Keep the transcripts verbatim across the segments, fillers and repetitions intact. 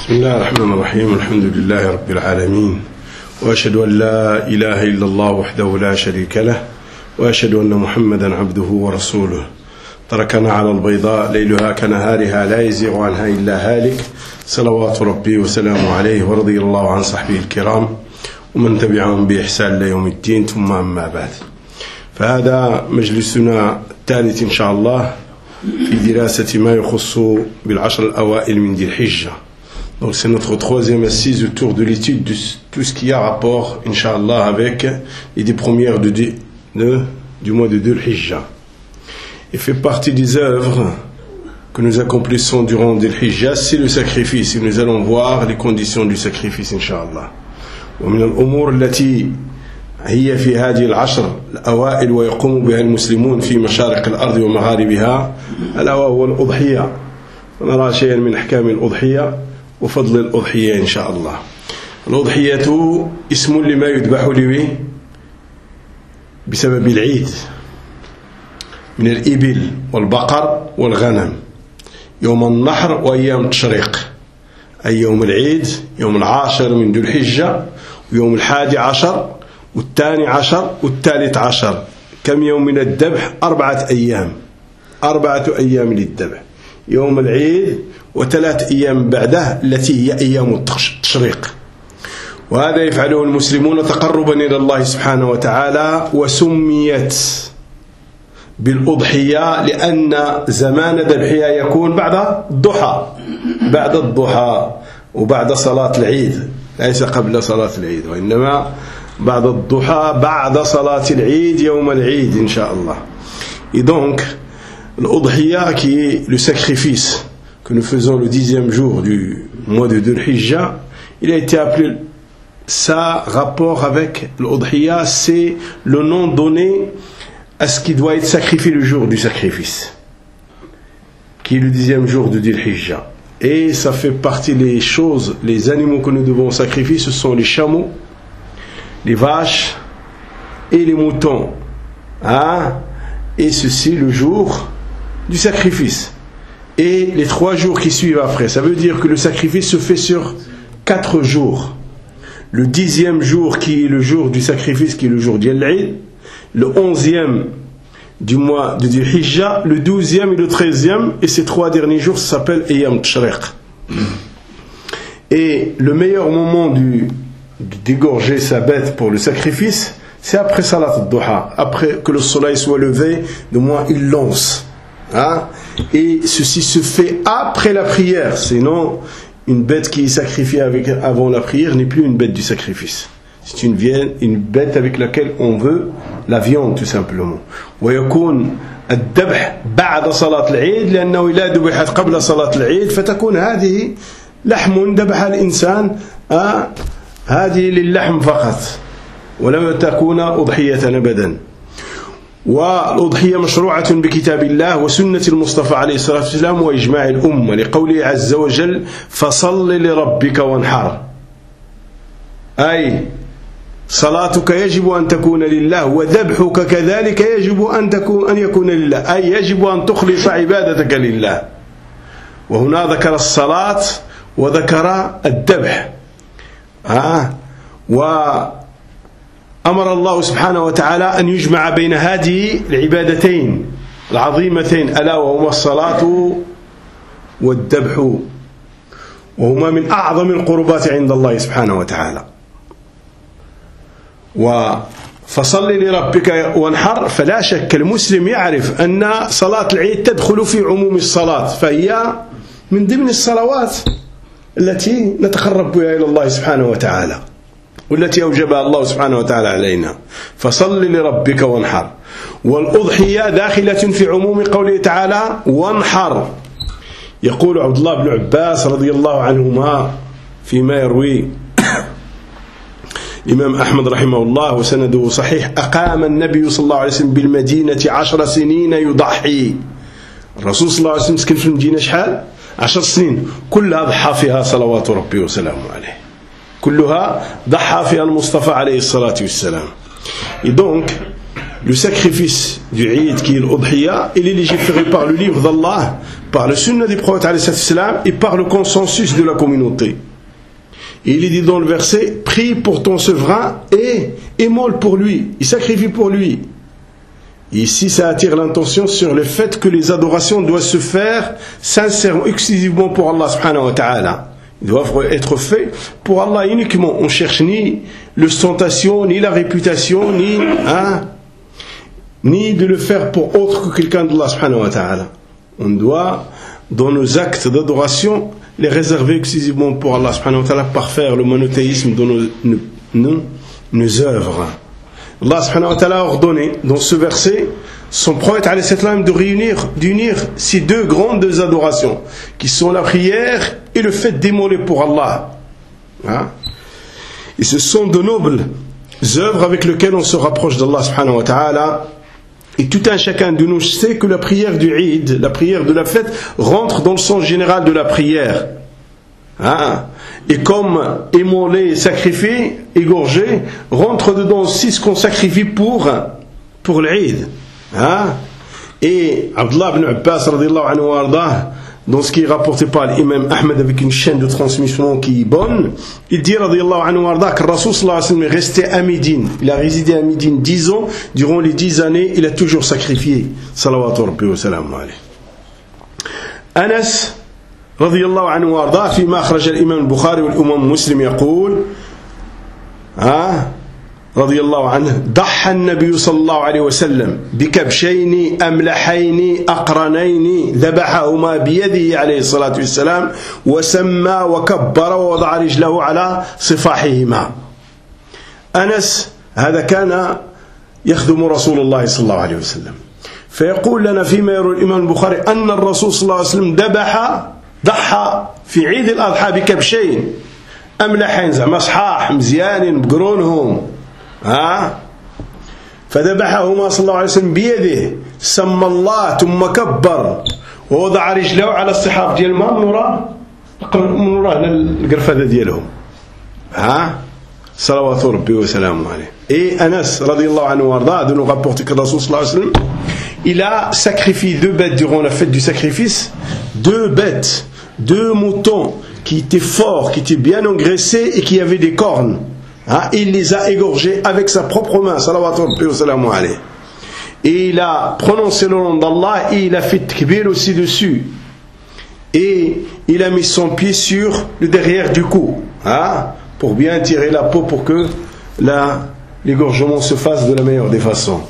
بسم الله الرحمن الرحيم. الحمد لله رب العالمين، وأشهد أن لا إله إلا الله وحده لا شريك له، وأشهد أن محمدا عبده ورسوله. تركنا على البيضاء ليلها كنهارها لا يزيغ عنها إلا هالك، صلوات ربي وسلامه عليه، ورضي الله عن صحبه الكرام ومن تبعهم بإحسان ليوم الدين. ثم أما بعد، فهذا مجلسنا الثالث إن شاء الله في دراسة ما يخص بالعشر الأوائل من ذي الحجة. Donc c'est notre troisième assise autour de l'étude de tout ce qui a rapport, Inch'Allah, avec les dix premières de, de, de, du mois de Dhul Hijjah. Et fait partie des œuvres que nous accomplissons durant Dhul Hijjah, c'est le sacrifice. Et nous allons voir les conditions du sacrifice, Inch'Allah. ومن الأمور التي هي في هذه العشر الأوائل ويقوم بها المسلمون في مشارق الأرض ومغاربها ألا وهو الأضحية. ونرى شيئا من أحكام الأضحية وفضل الأضحية إن شاء الله. الأضحية اسم لما يذبح له بسبب العيد من الإبل والبقر والغنم يوم النحر وأيام التشريق، أي يوم العيد، يوم العاشر من ذو الحجة، ويوم الحادي عشر والثاني عشر والثالث عشر. كم يوم من الذبح؟ أربعة أيام، أربعة أيام للذبح، يوم العيد وثلاث أيام بعده التي هي أيام التشريق. وهذا يفعله المسلمون تقربا إلى الله سبحانه وتعالى. وسميت بالأضحية لأن زمان ذبحها يكون بعد الضحى، بعد الضحى وبعد صلاة العيد، ليس قبل صلاة العيد وإنما بعد الضحى بعد صلاة العيد يوم العيد إن شاء الله. Et donc l'Udhiyya, qui est le sacrifice que nous faisons le dixième jour du mois de Dhul Hijjah, il a été appelé, ça rapport avec l'Udhiyya, c'est le nom donné à ce qui doit être sacrifié le jour du sacrifice, qui est le dixième jour de Dhul Hijjah. Et ça fait partie des choses, les animaux que nous devons sacrifier, ce sont les chameaux, les vaches et les moutons, hein? Et ceci le jour du sacrifice. Et les trois jours qui suivent après, ça veut dire que le sacrifice se fait sur quatre jours. Le dixième jour qui est le jour du sacrifice, qui est le jour d'Al-Eid, le onzième du mois de Dhul Hijjah, le douzième et le treizième, et ces trois derniers jours s'appellent Ayyam Tashriq. Et le meilleur moment du, de dégorger sa bête pour le sacrifice, c'est après Salat al-Duha, après que le soleil soit levé, de moins il lance. Hein? Et ceci se fait après la prière, sinon une bête qui est sacrifiée avec, avant la prière n'est plus une bête du sacrifice. C'est une, une bête avec laquelle on veut la viande tout simplement. ويكون الذبح بعد صلاة العيد لأنه إذا ذبحت قبل صلاة العيد فتكون هذه لحم ذبح الإنسان، آه هذه للحم فقط ولم تكون أضحية أبدا. والأضحية مشروعة بكتاب الله وسنة المصطفى عليه الصلاة والسلام وإجماع الأمة، لقوله عز وجل فصل لربك وانحر، أي صلاتك يجب أن تكون لله وذبحك كذلك يجب أن تكون أن يكون لله، أي يجب أن تخلص عبادتك لله. وهنا ذكر الصلاة وذكر الذبح. آه وأمر الله سبحانه وتعالى أن يجمع بين هذه العبادتين العظيمتين ألا وهما الصلاة والذبح، وهما من أعظم القربات عند الله سبحانه وتعالى. وفصل لربك وانحر، فلا شك المسلم يعرف أن صلاة العيد تدخل في عموم الصلاة، فهي من ضمن الصلوات التي نتقرب بها إلى الله سبحانه وتعالى والتي أوجبها الله سبحانه وتعالى علينا. فصل لربك وانحر. والأضحية داخلة في عموم قوله تعالى وانحر. يقول عبد الله بن عباس رضي الله عنهما فيما يروي الإمام أحمد رحمه الله وسنده صحيح: أقام النبي صلى الله عليه وسلم بالمدينة عشر سنين يضحي. الرسول صلى الله عليه وسلم سكن في المدينة شحال؟ عشر سنين، كلها ضحى فيها صلوات ربي وسلامه عليه، كلها ضحى فيها المصطفى عليه الصلاة والسلام. Et donc le sacrifice du Eid qui est l'Udhiya, il est légiféré par le livre d'Allah, par le sunna du prophète alayhi salam et par le consensus de la communauté. Et il est dit dans le verset, prie pour ton souverain et émole pour lui, il sacrifie pour lui. Et ici, ça attire l'intention sur le fait que les adorations doivent se faire sincèrement, exclusivement pour Allah subhanahu wa ta'ala. Ils doivent être faits pour Allah uniquement. On ne cherche ni l'ostentation, ni la réputation, ni, hein, ni de le faire pour autre que quelqu'un d'Allah subhanahu wa ta'ala. On doit, dans nos actes d'adoration, les réserver exclusivement pour Allah subhanahu wa ta'ala, par faire le monothéisme dans nos, nos, nos, nos œuvres. Allah subhanahu wa ta'ala a ordonné dans ce verset son prophète alayhi salam de réunir, d'unir ces deux grandes adorations qui sont la prière et le fait d'émoler pour Allah. Hein? Et ce sont de nobles œuvres avec lesquelles on se rapproche d'Allah subhanahu wa ta'ala. Et tout un chacun de nous sait que la prière du Eid, la prière de la fête, rentre dans le sens général de la prière. Hein? Et comme émoler, sacrifier, égorger, rentre dedans aussi ce qu'on sacrifie pour, pour l'Eid. Hein? Et Abdullah ibn Abbas radiyallahu anhu wa ardah, dans ce qui est rapporté par l'imam Ahmed avec une chaîne de transmission qui est bonne, il dit radiyallahu anhu wa ardah que Rasul sallallahu alayhi wa sallam est resté à Médine. Il a résidé à Médine dix ans. Durant les dix années, il a toujours sacrifié. Salawatu rabbi wa salamu alayhi. Anas رضي الله عنه وارضاه فيما أخرج الإمام البخاري والإمام مسلم يقول آه رضي الله عنه ضحى النبي صلى الله عليه وسلم بكبشين أملحين أقرنين ذبحهما بيده عليه الصلاة والسلام وسمى وكبر ووضع رجله على صفاحهما. أنس هذا كان يخدم رسول الله صلى الله عليه وسلم، فيقول لنا فيما يروي الإمام البخاري أن الرسول صلى الله عليه وسلم ذبح ضحى في عيد الأضحى بكبشين أملحين زعما صحاح مزيانين بقرونهم، ها فذبحهما صلى الله عليه وسلم بيده، سمى الله ثم كبر ووضع رجله على الصحاف ديال الماء من وراء من وراء القرفده ديالهم، ها صلوات ربي وسلامه عليه. Et Anas radiallahu anhu warda de nous rapporter que Rasul sallallahu alayhi wa sallam il a sacrifié deux bêtes durant la fête du sacrifice, deux bêtes, deux moutons qui étaient forts, qui étaient bien engraissés et qui avaient des cornes. Hein, il les a égorgés avec sa propre main, salawatu rabbi wa salamu alayhi. Et il a prononcé le nom d'Allah et il a fait takbir aussi dessus. Et il a mis son pied sur le derrière du cou, hein, pour bien tirer la peau pour que la, l'égorgement se fasse de la meilleure des façons.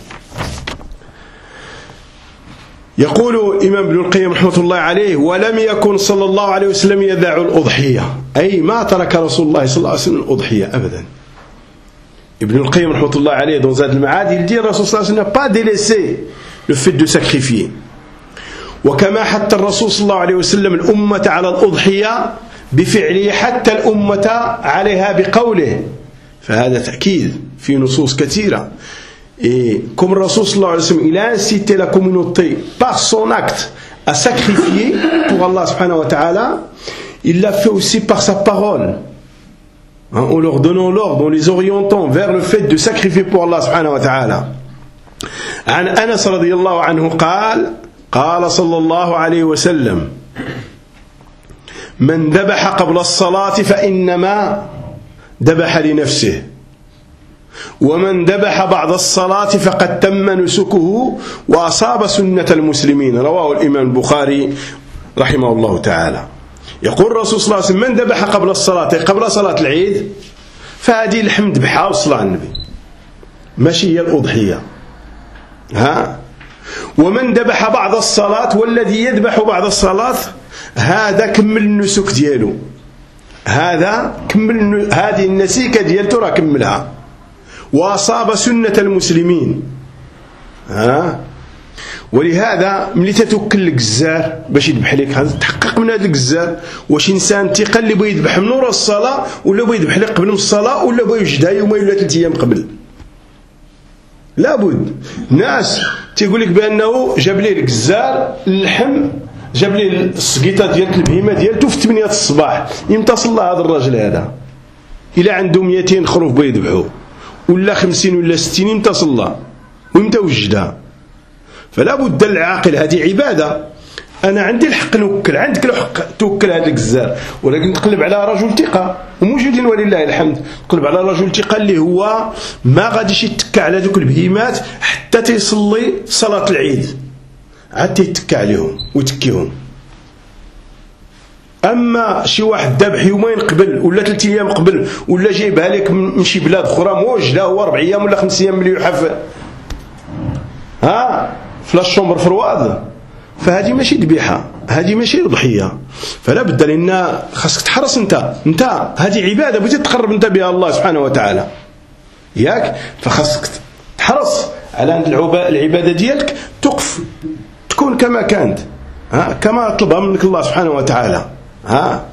يقول إمام ابن القيم رحمة الله عليه ولم يكن صلى الله عليه وسلم يدع الأضحية، أي ما ترك رسول الله صلى الله عليه وسلم الأضحية أبدا. Ibn al-Qayyim rahmatullah alayhi dans Zad al-Ma'ad il dit Rasul sallallahu alayhi wa sallam n'a pas délaissé le fait de sacrifier. وكما حتى الرسول صلى الله عليه وسلم الأمة على الأضحية بفعله حتى الأمة عليها بقوله، فهذا تأكيد في نصوص كثيرة. Et comme Rasul sallallahu alayhi wa sallam il a incité la communauté par son acte à sacrifier pour Allah subhanahu wa ta'ala, il l'a fait aussi par sa parole, hein, en leur donnant l'ordre, en les orientant vers le fait de sacrifier pour Allah subhanahu wa ta'ala. عن أنس رضي الله عنه قال قال صلى الله عليه وسلم من ذبح قبل الصلاة فإنما ذبح لنفسه ومن ذبح بعد الصلاة فقد تم نسكه وأصاب سنة المسلمين. رواه الإمام البخاري رحمه الله تعالى. يقول الرسول صلى الله عليه وسلم من ذبح قبل الصلاة قبل صلاة العيد فهذه الحمد بحا وصلاة على النبي ماشي هي الأضحية، ها. ومن ذبح بعد الصلاة والذي يذبح بعد الصلاة هذا كمل النسك ديالو، هذا كمل هذه النسيكة ديالته راه كملها وأصاب سنة المسلمين، ها. ولهذا ملي تتوكل الجزار باش يذبح لك تحقق من هذا الجزار واش انسان تيقل اللي بغى يذبح من ورا الصلاه ولا بغى يذبح لك قبل من الصلاه ولا بغى يوجدها يومين ولا ثلاث ايام قبل. لابد ناس تيقول لك بانه جاب لي الجزار اللحم جاب لي السقيطه ديال البهيمه ديالته في ثمانية الصباح، يمتى صلى هذا الراجل هذا؟ الى عنده مئتين خروف بغى يذبحوه ولا خمسين ولا ستين يمتى صلى؟ وإمتى وجدها؟ فلا بد العاقل، هذه عبادة. أنا عندي الحق نوكل، عندك الحق توكل هذا الجزار، ولكن تقلب على رجل ثقة وموجودين ولله الحمد. تقلب على رجل ثقة اللي هو ما غاديش يتكى على ذوك البهيمات حتى تيصلي صلاة العيد، عاد تيتكى عليهم ويتكيهم. أما شي واحد ذبح يومين قبل ولا ثلاث أيام قبل ولا جايبها لك من شي بلاد أخرى موجدة هو أربع أيام ولا خمس أيام ملي يحف ها فلاش شومبر فرواد، فهذه ماشي ذبيحة، هذه ماشي ضحية. فلا بد لأن خاصك تحرص أنت أنت هذه عبادة بغيتي تقرب أنت بها الله سبحانه وتعالى ياك، فخاصك تحرص على أن العبادة ديالك تقف تكون كما كانت، ها كما طلبها منك الله سبحانه وتعالى. ها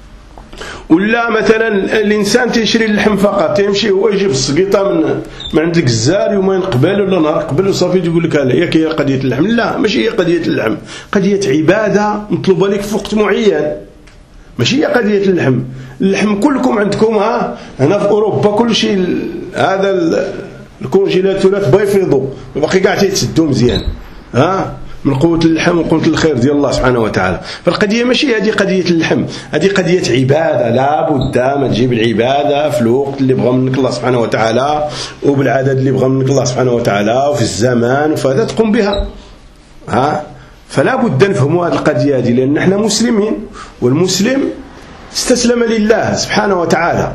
ولا مثلا الانسان تيشري اللحم فقط، تيمشي هو يجيب السقيطه من من عند الجزار يومين قبل ولا نهار قبل وصافي يقول لك هلا ياك هي قضيه اللحم. لا ماشي هي قضيه اللحم، قضيه عباده مطلوبه لك في وقت معين، ماشي هي قضيه اللحم. اللحم كلكم عندكم ها هنا في اوروبا كل شيء هذا الكونجيلاتورات بيفيضوا باقي كاع تيتسدوا مزيان ها من قوة اللحم وقوة الخير ديال الله سبحانه وتعالى. فالقضية ماشي هذه قضية اللحم، هذه قضية عبادة. لا بد ما تجيب العبادة في الوقت اللي بغى منك الله سبحانه وتعالى وبالعدد اللي بغى منك الله سبحانه وتعالى وفي الزمان، وفهذا تقوم بها. ها فلا بد نفهموا هذه القضية هذه، لأن نحن مسلمين والمسلم استسلم لله سبحانه وتعالى،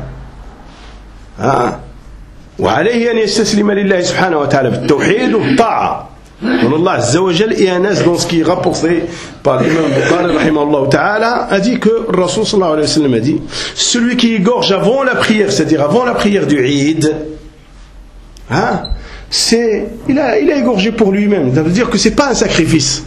ها وعليه أن يستسلم لله سبحانه وتعالى بالتوحيد وبالطاعة. Allah Azza wa Jal est un as dans ce qui est rapporté par l'imam Bukhari rahimahullah ta'ala a dit que le Rasul sallallahu alayhi wa sallam a dit celui qui égorge avant la prière, c'est-à-dire avant la prière du Eid, hein, c'est, il a, il a égorgé pour lui-même. Ça veut dire que c'est pas un sacrifice.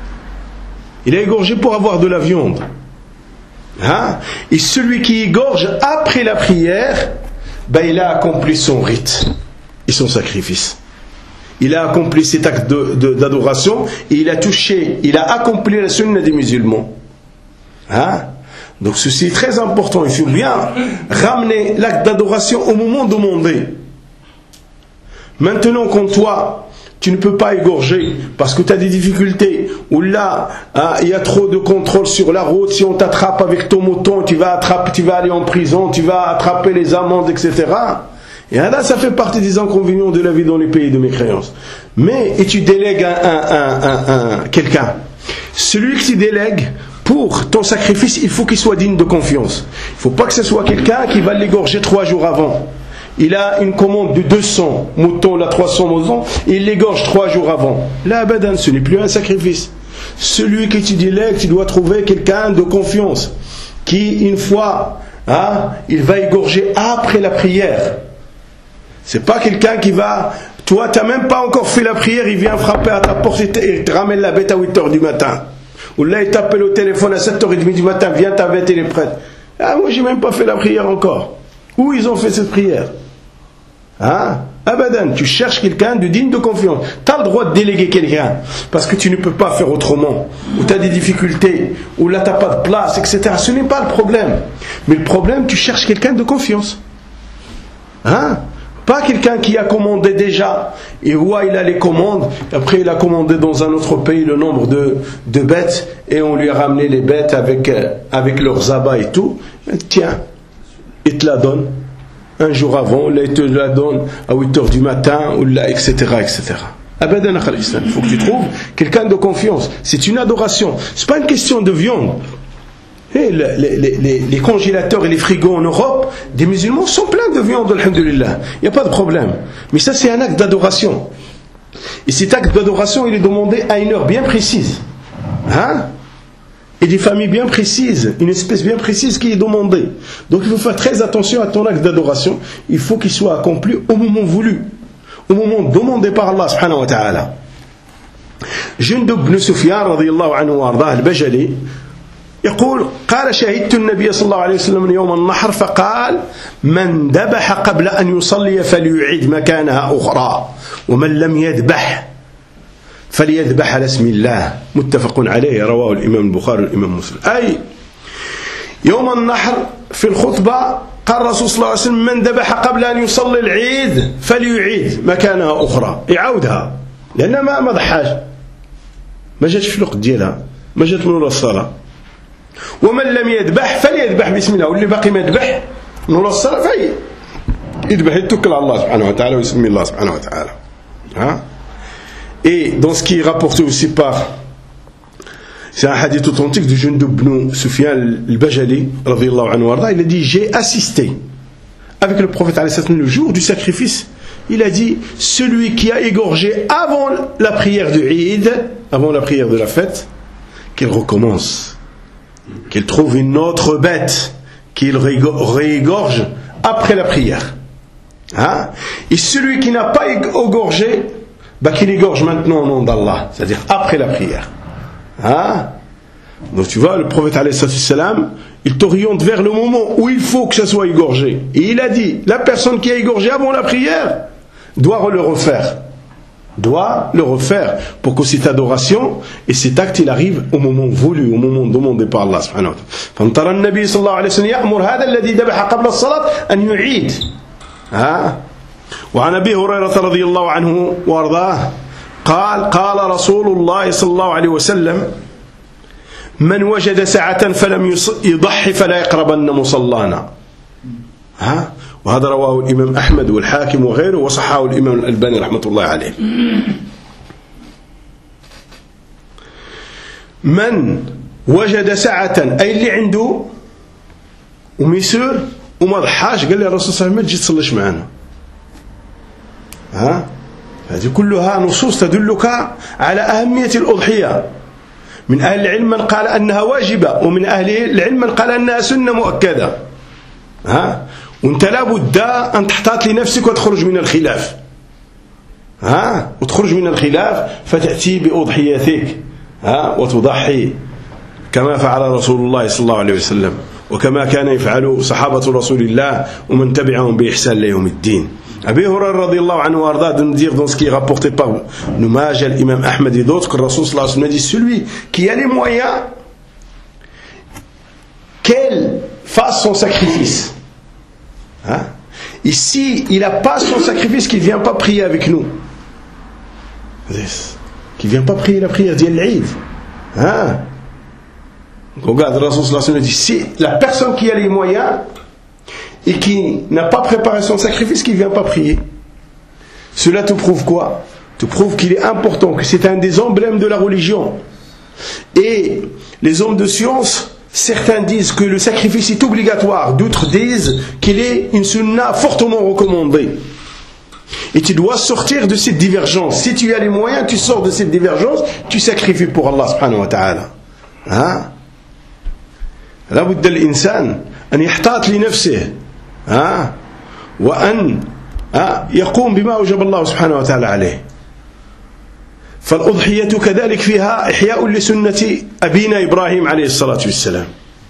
Il a égorgé pour avoir de la viande. Hein? Et celui qui égorge après la prière, ben il a accompli son rite et son sacrifice. Il a accompli cet acte de, de, d'adoration et il a touché, il a accompli la sunna des musulmans. Hein? Donc ceci est très important. Il faut bien ramener l'acte d'adoration au moment demandé. Maintenant, quand toi, tu ne peux pas égorger parce que tu as des difficultés, ou là, hein, il y a trop de contrôle sur la route, si on t'attrape avec ton mouton, tu vas, attraper, tu vas aller en prison, tu vas attraper les amendes, et cetera. Et là, ça fait partie des inconvénients de la vie dans les pays de mécréance. Mais, et tu délègues un, un, un, un, un, quelqu'un. Celui qui délègue pour ton sacrifice, il faut qu'il soit digne de confiance. Il ne faut pas que ce soit quelqu'un qui va l'égorger trois jours avant. Il a une commande de deux cents moutons, là trois cents moutons, et il l'égorge trois jours avant. Là, abadan, ce n'est plus un sacrifice. Celui qui tu délègues, tu dois trouver quelqu'un de confiance, qui, une fois, hein, il va égorger après la prière. C'est pas quelqu'un qui va... Toi, tu n'as même pas encore fait la prière, il vient frapper à ta porte et te ramène la bête à huit heures du matin. Ou là, il t'appelle au téléphone à sept heures trente du matin, viens, ta bête, elle est prête. Ah, moi, j'ai même pas fait la prière encore. Où ils ont fait cette prière? Hein? Abadan, tu cherches quelqu'un de digne de confiance. Tu as le droit de déléguer quelqu'un, parce que tu ne peux pas faire autrement. Ou tu as des difficultés, ou là, tu n'as pas de place, et cetera. Ce n'est pas le problème. Mais le problème, tu cherches quelqu'un de confiance. Hein? Pas quelqu'un qui a commandé déjà, et ouais, il a les commandes, après il a commandé dans un autre pays le nombre de, de bêtes, et on lui a ramené les bêtes avec, avec leurs abats et tout. Et tiens, il te la donne un jour avant, là il te la donne à huit heures du matin, ou là, et cetera, et cetera. Abadan akhal islam. Il faut que tu trouves quelqu'un de confiance. C'est une adoration. C'est pas une question de viande. Et les, les, les, les congélateurs et les frigos en Europe, des musulmans sont pleins de viande, alhamdulillah. Il n'y a pas de problème. Mais ça, c'est un acte d'adoration. Et cet acte d'adoration, il est demandé à une heure bien précise. Hein? Et des familles bien précises, une espèce bien précise qui est demandée. Donc il faut faire très attention à ton acte d'adoration. Il faut qu'il soit accompli au moment voulu, au moment demandé par Allah subhanahu wa ta'ala. Jundub ibn Sufyan radiyallahu anhu wa ardah al-Bajali يقول قال شهدت النبي صلى الله عليه وسلم يوم النحر فقال من ذبح قبل أن يصلي فليعيد مكانها أخرى ومن لم يذبح فليذبح على اسم الله متفق عليه رواه الإمام البخاري والإمام مسلم. أي يوم النحر في الخطبة قال الرسول صلى الله عليه وسلم من ذبح قبل أن يصلي العيد فليعيد مكانها أخرى يعاودها لأن ما ما ضحاش ما جاتش في الوقت ديالها ما جات من الصلاة ومن لم يذبح فليذبح بسم الله واللي باقي ما يذبح من الصلاة فهي يذبح يتوكل على الله سبحانه وتعالى ويسمي الله سبحانه وتعالى ها. Et dans ce qui est rapporté aussi par c'est un hadith authentique de Jundub ibn Sufyan al-Bajali radiyallahu anhu warda, il a dit j'ai assisté avec le prophète alayhi salam le jour du sacrifice. Il a dit celui qui a égorgé avant la prière de Eid, avant la prière de la fête, qu'il recommence, qu'il trouve une autre bête qu'il réégorge après la prière. Hein? Et celui qui n'a pas égorgé, bah qu'il égorge maintenant au nom d'Allah, c'est-à-dire après la prière. Hein? Donc tu vois, le prophète alayhi salam, il t'oriente vers le moment où il faut que ça soit égorgé. Et il a dit, la personne qui a égorgé avant la prière doit le refaire. Doit le refaire pour que cette adoration et cet acte il arrive au moment voulu, au moment demandé par Allah subhanahu wa ta'ala. فانترى النبي صلى الله عليه وسلم يأمر هذا الذي ذبح قبل الصلاة أن يعيد. ها؟ وعن أبي هريرة رضي الله عنه وارضاه قال قال رسول الله صلى الله عليه وسلم من وجد ساعة فلم يضحي فلا يقربن مصلانا. ها؟ وهذا رواه الإمام أحمد والحاكم وغيره وصححه الإمام الألباني رحمة الله عليه. من وجد ساعة أي اللي عنده وميسور وما ضحاش قال لي الرسول صلى الله عليه وسلم ما تجي تصليش معنا. ها؟ هذه كلها نصوص تدلك على أهمية الأضحية. من أهل العلم من قال أنها واجبة ومن أهل العلم من قال أنها سنة مؤكدة. ها؟ وانت لابد أن تحتاط لنفسك وتخرج من الخلاف. ها؟ وتخرج من الخلاف فتأتي بأضحيتك. ها؟ وتضحي كما فعل رسول الله صلى الله عليه وسلم وكما كان يفعل صحابة رسول الله ومن تبعهم بإحسان ليوم الدين. Abi Hurairah radiyallahu anhu warda de nous dire dans ce qui est rapporté par Ibn Majah, l'imam Ahmed et d'autres que le Rasul sallallahu alayhi wa sallam dit celui qui a les moyens qu'elle fasse son sacrifice. Hein? Ici, il n'a pas son sacrifice, qu'il ne vient pas prier avec nous. Qu'il ne vient pas prier la prière d'Yal Eid. Hein? Regarde, le Rasul sallallahu alayhi wa sallam dit si la personne qui a les moyens et qui n'a pas préparé son sacrifice, qui ne vient pas prier. Cela te prouve quoi? Te prouve qu'il est important, que c'est un des emblèmes de la religion. Et les hommes de science, certains disent que le sacrifice est obligatoire, d'autres disent qu'il est une sunna fortement recommandée. Et tu dois sortir de cette divergence. Si tu as les moyens, tu sors de cette divergence, tu sacrifies pour Allah subhanahu wa ta'ala. Hein? La budda l'insan an yahtat li nafsihi. ها وأن يقوم بما أوجب الله سبحانه وتعالى عليه. فالأضحية كذلك فيها إحياء لسنة أبينا إبراهيم عليه الصلاة والسلام.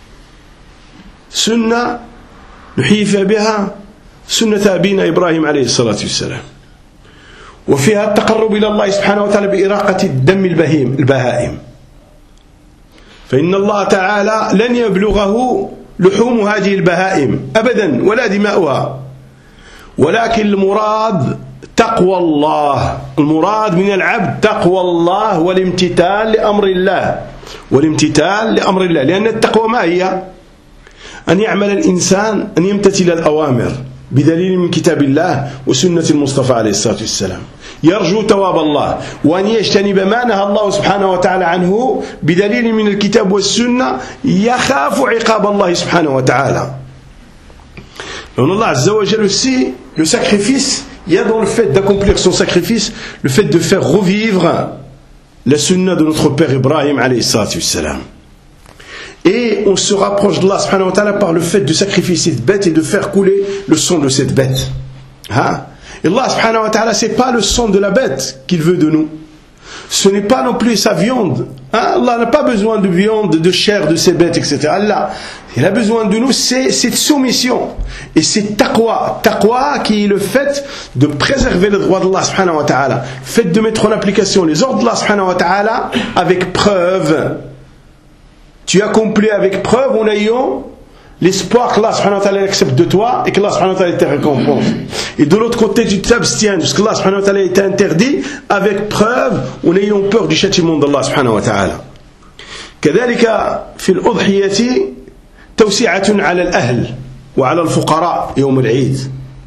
سنة نحيي بها سنة أبينا إبراهيم عليه الصلاة والسلام. وفيها التقرب إلى الله سبحانه وتعالى بإراقة الدم البهيم البهائم. فإن الله تعالى لن يبلغه لحوم هذه البهائم أبدا ولا دماؤها ولكن المراد تقوى الله. المراد من العبد تقوى الله والامتثال لأمر الله والامتثال لأمر الله لأن التقوى ما هي؟ أن يعمل الإنسان أن يمتثل الأوامر بدليل من كتاب الله وسنة المصطفى عليه الصلاة والسلام يرجو ثواب الله وأن يجتنب ما نهى الله سبحانه وتعالى عنه بدليل من الكتاب والسنة يخاف عقاب الله سبحانه وتعالى. Donc Allah Azza wa Jalla aussi, le sacrifice, il y a dans le fait d'accomplir son sacrifice, le fait de faire revivre la sunna de notre père Ibrahim alayhi salatu wassalam. Et on se rapproche d'Allah subhanahu wa ta'ala par le fait de sacrifier cette bête et de faire couler le sang de cette bête. Hein? Et Allah subhanahu wa ta'ala, c'est pas le sang de la bête qu'il veut de nous. Ce n'est pas non plus sa viande. Hein? Allah n'a pas besoin de viande, de chair de ces bêtes, et cetera. Allah, il a besoin de nous, c'est cette soumission. Et c'est taqwa. Taqwa qui est le fait de préserver les droits d'Allah subhanahu wa ta'ala. Le fait de mettre en application les ordres d'Allah subhanahu wa ta'ala avec preuve. Tu accomplis avec preuve en ayant l'espoir que Allah subhanahu wa ta'ala accepte de toi et que Allah subhanahu wa ta'ala te récompense. Et de l'autre côté, tu t'abstiens de ce que Allah subhanahu wa ta'ala t'a interdit avec preuve ou n'ayant peur du châtiment d'Allah subhanahu wa ta'ala. كذلك في الأضحية توسعة على الأهل وعلى الفقراء يوم العيد،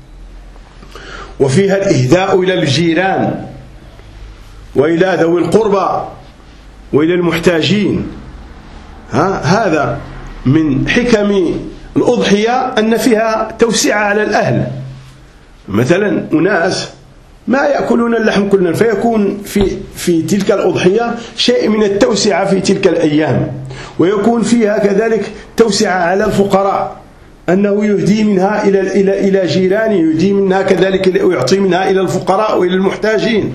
وفيها الإهداء إلى الجيران وإلى ذوي القربى وإلى المحتاجين. ها هذا من حكم الأضحية أن فيها توسعة على الأهل. مثلا أناس ما يأكلون اللحم كلا، فيكون في في تلك الأضحية شيء من التوسعة في تلك الأيام، ويكون فيها كذلك توسعة على الفقراء، أنه يهدي منها إلى إلى إلى جيرانه، يهدي منها كذلك ويعطي منها إلى الفقراء وإلى المحتاجين.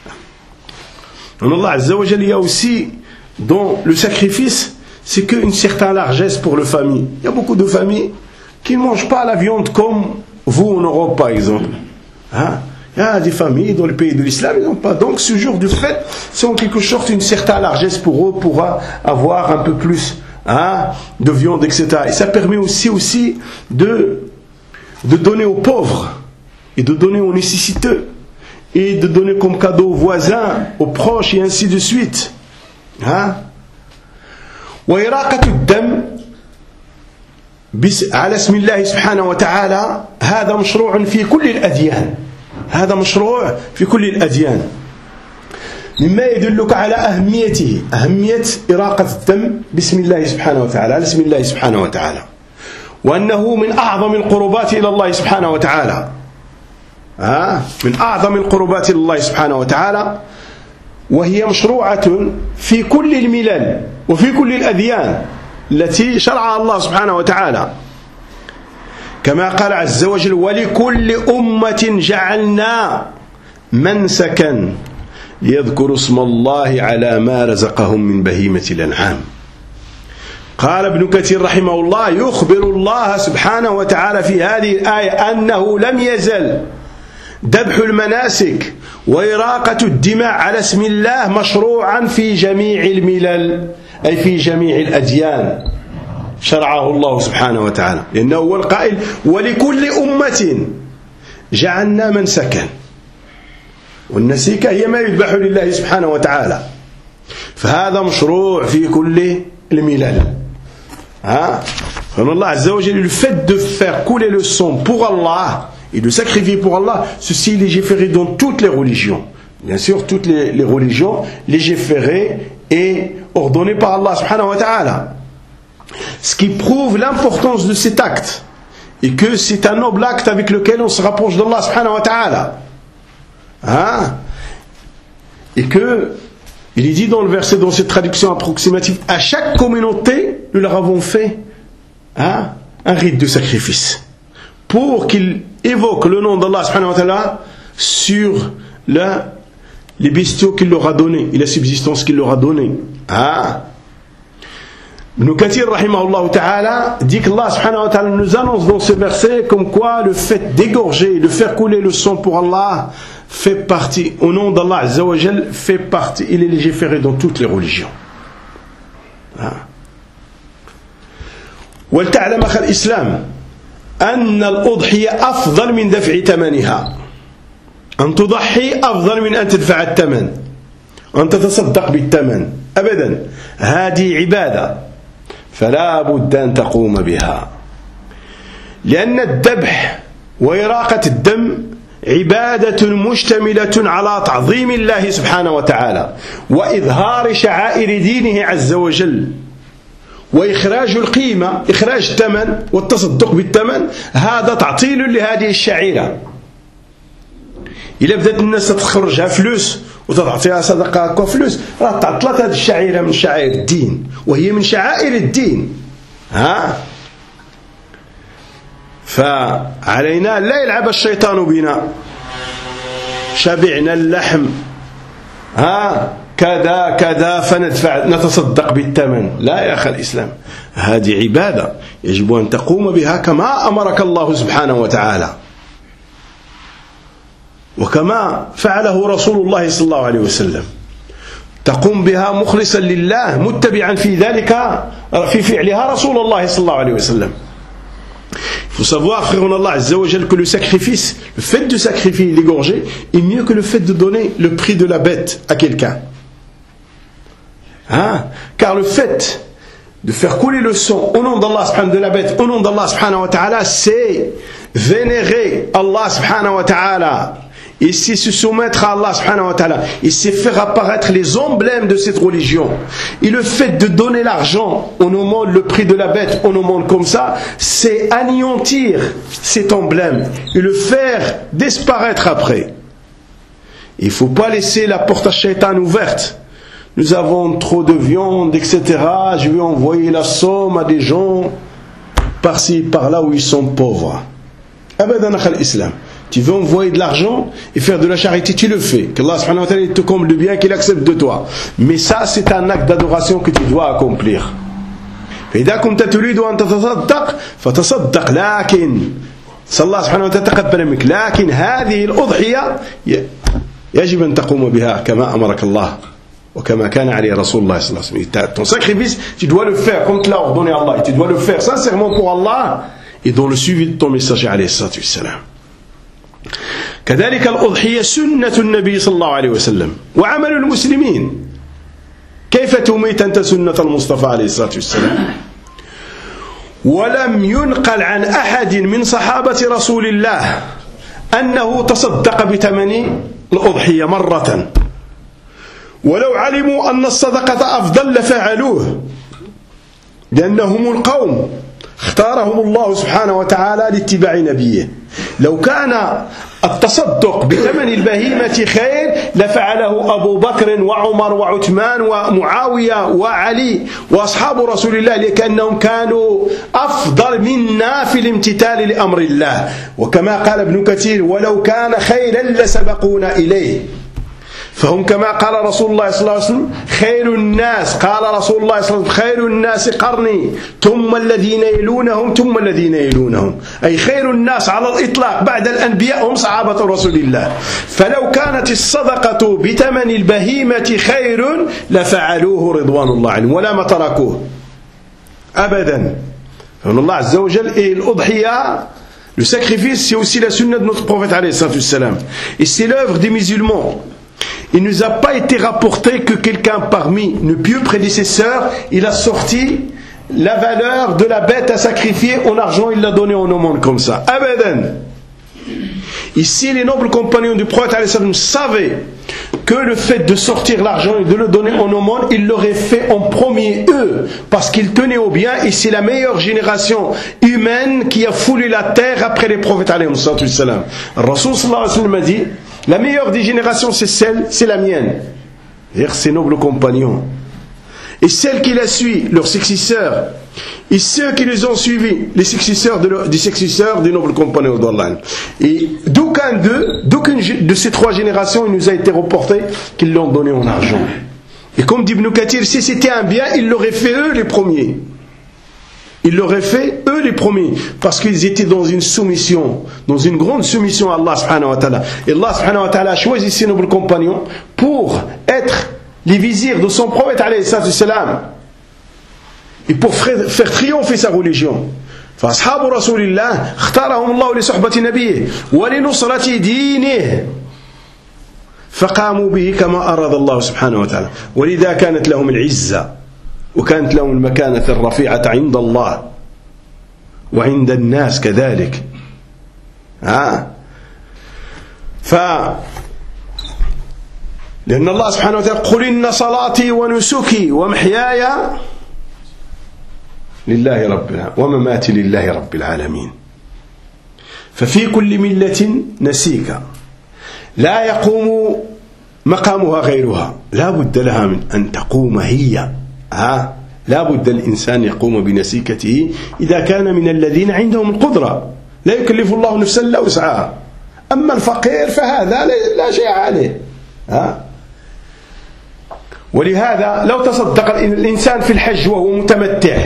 Allah Azza wa Jalla, il y a aussi dans le sacrifice, c'est qu'une certaine largesse pour le famille. Il y a beaucoup de familles qui ne mangent pas la viande comme vous en Europe par exemple. Hein? Il y a des familles dans le pays de l'islam, ils n'ont pas. Donc ce jour de fête, c'est en quelque sorte une certaine largesse pour eux, pour avoir un peu plus hein, de viande, et cetera. Et ça permet aussi, aussi de, de donner aux pauvres et de donner aux nécessiteux et de donner comme cadeau aux voisins, aux proches et ainsi de suite. Hein? وإراقة الدم على اسم الله سبحانه وتعالى هذا مشروع في كل الأديان، هذا مشروع في كل الأديان، مما يدلك على أهميته، أهمية إراقة الدم باسم الله سبحانه وتعالى، على اسم الله سبحانه وتعالى، وأنه من أعظم القربات إلى الله سبحانه وتعالى. ها من أعظم القربات إلى الله سبحانه وتعالى، وهي مشروعة في كل الملل وفي كل الأديان التي شرعها الله سبحانه وتعالى، كما قال عز وجل: ولكل أمة جعلنا منسكا ليذكروا اسم الله على ما رزقهم من بهيمة الأنعام. قال ابن كثير رحمه الله: يخبر الله سبحانه وتعالى في هذه الآية أنه لم يزل ذبح المناسك وإراقة الدماء على اسم الله مشروعا في جميع الملل، أي في جميع الأديان شرعه الله سبحانه وتعالى، لأنه هو القائل: ولكل أمة جعلنا منسكا، والنسيك هي ما يذبح لله سبحانه وتعالى، فهذا مشروع في كل الملل. Hein? Allah Azza wa Jalla, le fait de faire couler le sang pour Allah et de sacrifier pour Allah, ceci est légiféré dans toutes les religions. Bien sûr, toutes les, les religions légiférées et ordonnées par Allah subhanahu wa ta'ala. Ce qui prouve l'importance de cet acte et que c'est un noble acte avec lequel on se rapproche d'Allah subhanahu wa ta'ala. Hein? Et que il est dit dans le verset, dans cette traduction approximative: à chaque communauté, nous leur avons fait hein, un rite de sacrifice pour qu'il évoque le nom d'Allah subhanahu wa ta'ala sur la, les bestiaux qu'il leur a donnés et la subsistance qu'il leur a donnée. Ah. Ibn Kathir rahimahullah ta'ala dit que Allah subhanahu wa ta'ala nous annonce dans ce verset comme quoi le fait d'égorger, de faire couler le sang pour Allah fait partie, au nom d'Allah Azza wa Jal, fait partie, il est légiféré dans toutes les religions. Ah. ولتعلم أخ الإسلام أن الأضحية أفضل من دفع ثمنها، أن تضحي أفضل من أن تدفع الثمن، أن تتصدق بالثمن أبدا، هذه عبادة فلا بد أن تقوم بها، لأن الذبح وإراقة الدم عبادة مشتملة على تعظيم الله سبحانه وتعالى وإظهار شعائر دينه عز وجل، وإخراج القيمة، إخراج الثمن والتصدق بالثمن، هذا تعطيل لهذه الشعيرة. إلا بدأت الناس تخرجها فلوس وتعطيها صدقة وفلوس، راه تعطلت هذه الشعيرة من شعائر الدين، وهي من شعائر الدين. ها فعلينا لا يلعب الشيطان بنا، شبعنا اللحم ها كذا كذا فندفع نتصدق بالثمن، لا يا أخي الإسلام، هذه عبادة يجب أن تقوم بها كما أمرك الله سبحانه وتعالى، وكما فعله رسول الله صلى الله عليه وسلم، تقوم بها مخلصا لله متبعا في ذلك في فعلها رسول الله صلى الله عليه وسلم. faut savoir, frère en Allah Azza wa Jal, que le sacrifice, le fait de sacrifier, l'égorger, est mieux que le fait de donner le prix de la bête à quelqu'un. Hein? Car le fait de faire couler le sang au nom d'Allah subhanahu de la bête, au nom d'Allah subhanahu wa ta'ala, c'est vénérer Allah subhanahu wa ta'ala. Et c'est se soumettre à Allah subhanahu wa ta'ala. Et c'est faire apparaître les emblèmes de cette religion. Et le fait de donner l'argent, on nous demande le prix de la bête, on nous demande comme ça, c'est anéantir cet emblème et le faire disparaître après. Il ne faut pas laisser la porte à Shaitan ouverte. Nous avons trop de viande, et cetera. Je vais envoyer la somme à des gens par-ci, par-là où ils sont pauvres. Abadan akhal islam. Tu veux envoyer de l'argent et faire de la charité, tu le fais. Qu'Allah subhanahu wa ta'ala te comble le bien, qu'il accepte de toi. Mais ça, c'est un acte d'adoration que tu dois accomplir. فإذا كنت تريد أن تتصدق فتصدق لكن صلى الله سبحانه وتعالى تقبل منك لكن هذه الأضحية يجب أن تقوم بها كما أمرك الله وكما كان عليه رسول الله صلى الله عليه وسلم. Ton sacrifice, tu dois le faire comme tu l'as ordonné à Allah. Et tu dois le faire sincèrement pour Allah et dans le suivi de ton messager عليه الصلاة والسلام. كذلك الأضحية سنة النبي صلى الله عليه وسلم وعمل المسلمين. كيف تميت أنت سنة المصطفى عليه الصلاة والسلام؟ ولم ينقل عن أحد من صحابة رسول الله أنه تصدق بثمن الأضحية مرة، ولو علموا أن الصدقة أفضل لفعلوه، لأنهم القوم اختارهم الله سبحانه وتعالى لاتباع نبيه. لو كان التصدق بثمن البهيمة خير لفعله أبو بكر وعمر وعثمان ومعاوية وعلي وأصحاب رسول الله، لكأنهم كانوا أفضل منا في الامتثال لأمر الله. وكما قال ابن كثير: ولو كان خيرا لسبقونا إليه. فهم كما قال رسول الله صلى الله عليه وسلم: خير الناس، قال رسول الله صلى الله عليه وسلم: خير الناس قرني ثم الذين يلونهم ثم الذين يلونهم، أي خير الناس على الإطلاق بعد الأنبياء هم صحابة رسول الله. فلو كانت الصدقة بثمن البهيمة خير لفعلوه رضوان الله عليهم ولا ما تركوه أبدا. فإن الله عز وجل et l'udhiya, le sacrifice, c'est aussi la sunna de notre prophète alayhi salatu wassalam, et c'est l'œuvre des musulmans. Il ne nous a pas été rapporté que quelqu'un parmi nos pieux prédécesseurs, il a sorti la valeur de la bête à sacrifier en argent, il l'a donné en aumône comme ça. Abadan. Ici, les nobles compagnons du prophète alayhi salam savaient que le fait de sortir l'argent et de le donner en aumône, ils l'auraient fait en premier eux, parce qu'ils tenaient au bien, et c'est la meilleure génération humaine qui a foulé la terre après les prophètes alayhi salam. Rasul sallallahu alayhi wa sallam a dit: la meilleure des générations, c'est celle, c'est la mienne. C'est-à-dire ses nobles compagnons. Et celle qui la suit, leurs successeurs. Et ceux qui les ont suivis, les successeurs de leur, des successeurs des nobles compagnons d'Allah. Et d'aucun d'eux, d'aucune de ces trois générations, il nous a été reporté qu'ils l'ont donné en argent. Et comme dit Ibn Kathir, si c'était un bien, ils l'auraient fait eux les premiers. Ils l'auraient fait eux les premiers, parce qu'ils étaient dans une soumission, dans une grande soumission à Allah subhanahu wa ta'ala. Et Allah subhanahu wa ta'ala a choisi ses nobles compagnons pour être les vizirs de son prophète alayhi salam, et pour faire triompher sa religion. فأصحاب رسول الله اختارهم الله لصحبة نبيه ولنصرة دينه فقاموا به كما أراد الله سبحانه وتعالى، ولذا كانت لهم العزة وكانت لهم المكانة الرفيعة عند الله وعند الناس كذلك. ها ف لأن الله سبحانه وتعالى: قل إن صلاتي ونسكي ومحياي لله رب العالمين ومماتي لله رب العالمين. ففي كل ملة نسيك لا يقوم مقامها غيرها، لا بد لها من أن تقوم هي. ها لا بد الإنسان يقوم بنسيكته إذا كان من الذين عندهم القدرة، لا يكلف الله نفسا إلا وسعها. أما الفقير فهذا لا شيء عليه. ها ولهذا لو تصدق الإنسان في الحج وهو متمتع،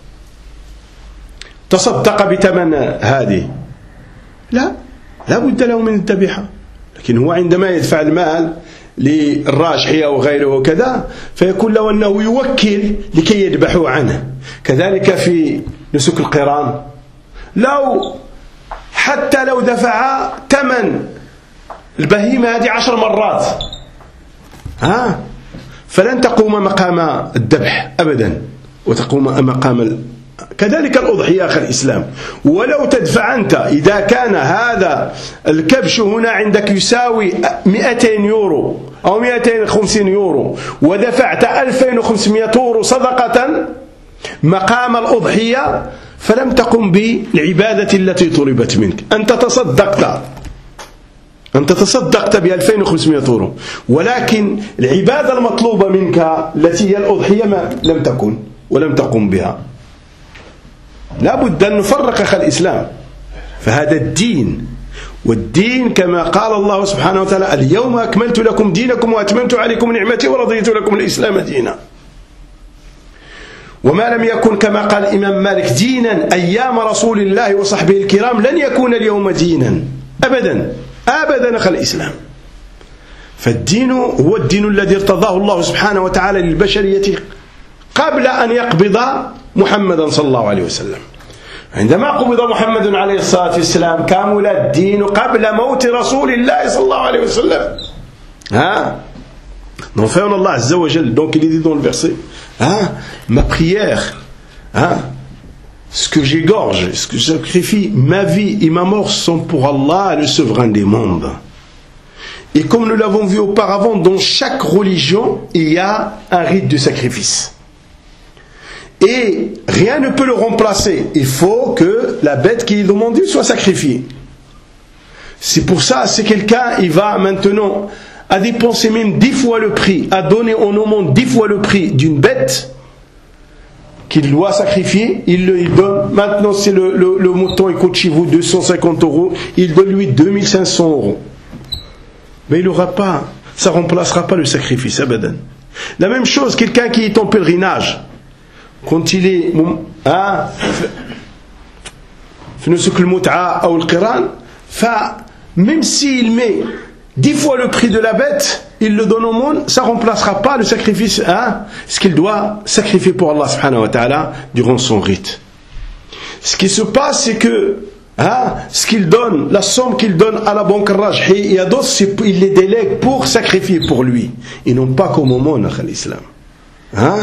تصدق بثمن هذه، لا لا بد له من الذبيحة. لكن هو عندما يدفع المال للراجحية وغيره وكذا، فيكون له أنه يوكل لكي يذبحوا عنه. كذلك في نسك القران، لو حتى لو دفع ثمن البهيمة هذه عشر مرات ها فلن تقوم مقام الذبح أبدا وتقوم مقام ال... كذلك الأضحية أخي الإسلام. ولو تدفع أنت إذا كان هذا الكبش هنا عندك يساوي مئتين يورو أو مئتين وخمسين يورو ودفعت ألفين وخمسمئة يورو صدقة مقام الأضحية فلم تقم بالعبادة التي طلبت منك. أنت تصدقت أنت تصدقت ب ألفين وخمسمئة يورو ولكن العبادة المطلوبة منك التي هي الأضحية ما لم تكن ولم تقم بها. لا بد أن نفرق أخي الإسلام. فهذا الدين والدين كما قال الله سبحانه وتعالى اليوم أكملت لكم دينكم وأتممت عليكم نعمتي ورضيت لكم الإسلام دينا. وما لم يكن كما قال الإمام مالك دينا أيام رسول الله وصحبه الكرام لن يكون اليوم دينا أبدا أبدا أخي الإسلام. فالدين هو الدين الذي ارتضاه الله سبحانه وتعالى للبشرية قبل أن يقبض محمدا صلى الله عليه وسلم. عندما قبض محمد عليه الصلاة والسلام كامل الدين قبل موت رسول الله صلى الله عليه وسلم. Hein? Donc frère Allah Azza wa Jal, donc il est dit dans le verset, hein? Ma prière, hein? Ce que j'égorge, ce que je sacrifie, ma vie et ma mort sont pour Allah, le souverain des mondes. Et comme nous l'avons vu auparavant, dans chaque religion, il y a un rite de sacrifice. Et rien ne peut le remplacer. Il faut que la bête qui est demandée soit sacrifiée. C'est pour ça, si quelqu'un il va maintenant à dépenser même dix fois le prix, à donner au monde dix fois le prix d'une bête qu'il doit sacrifier, il le il donne. Maintenant, si le, le, le mouton il coûte chez vous deux cent cinquante euros, il donne lui deux mille cinq cents euros. Mais il n'aura pas, ça ne remplacera pas le sacrifice, abadan. La même chose, quelqu'un qui est en pèlerinage. Quand il est même s'il met dix fois le prix de la bête, il le donne au monde, ça ne remplacera pas le sacrifice, hein, ce qu'il doit sacrifier pour Allah subhanahu wa ta'ala durant son rite. Ce qui se passe, c'est que hein, ce qu'il donne, la somme qu'il donne à la banque Rajhi, il y a d'autres, il les délègue pour sacrifier pour lui. Ils n'ont pas comme au monde, l'islam. Hein?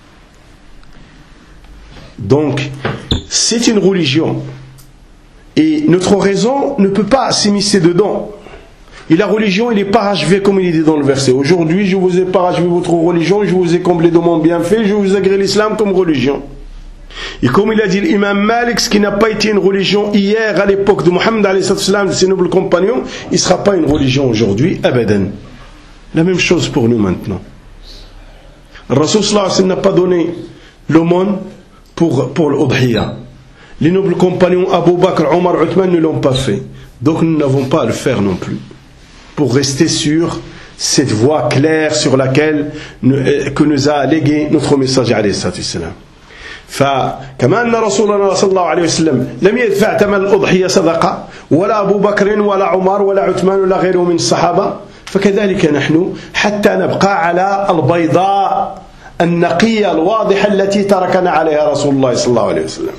Donc, c'est une religion. Et notre raison ne peut pas s'immiscer dedans. Et la religion, il est parachevé comme il est dit dans le verset. Aujourd'hui, je vous ai parachevé votre religion, je vous ai comblé de mon bienfait, je vous agrée l'islam comme religion. Et comme il a dit l'imam Malik, ce qui n'a pas été une religion hier à l'époque de Mohammed alayhi salam, de ses nobles compagnons, il ne sera pas une religion aujourd'hui, abadan. La même chose pour nous maintenant. Le Rasul sallallahu alayhi wa sallam n'a pas donné l'aumône pour, pour l'Udhiyya. Les nobles compagnons Abu Bakr, Omar, Uthman ne l'ont pas fait. Donc nous n'avons pas à le faire non plus. Pour rester sur cette voie claire sur laquelle que nous a légué notre messager alayhi salam. فكما أن رسولنا صلى الله عليه وسلم لم يدفع ثمن الأضحية صدقة ولا أبو بكر ولا عمر ولا عثمان ولا غيره من الصحابة فكذلك نحن حتى نبقى على البيضاء النقية الواضحة التي تركنا عليها رسول الله صلى الله عليه وسلم.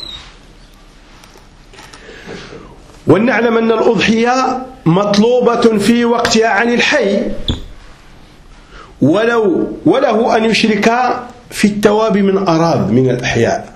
ونعلم أن الأضحية مطلوبة في وقتها عن الحي ولو وله أن يشرك في التواب من أراد من الأحياء.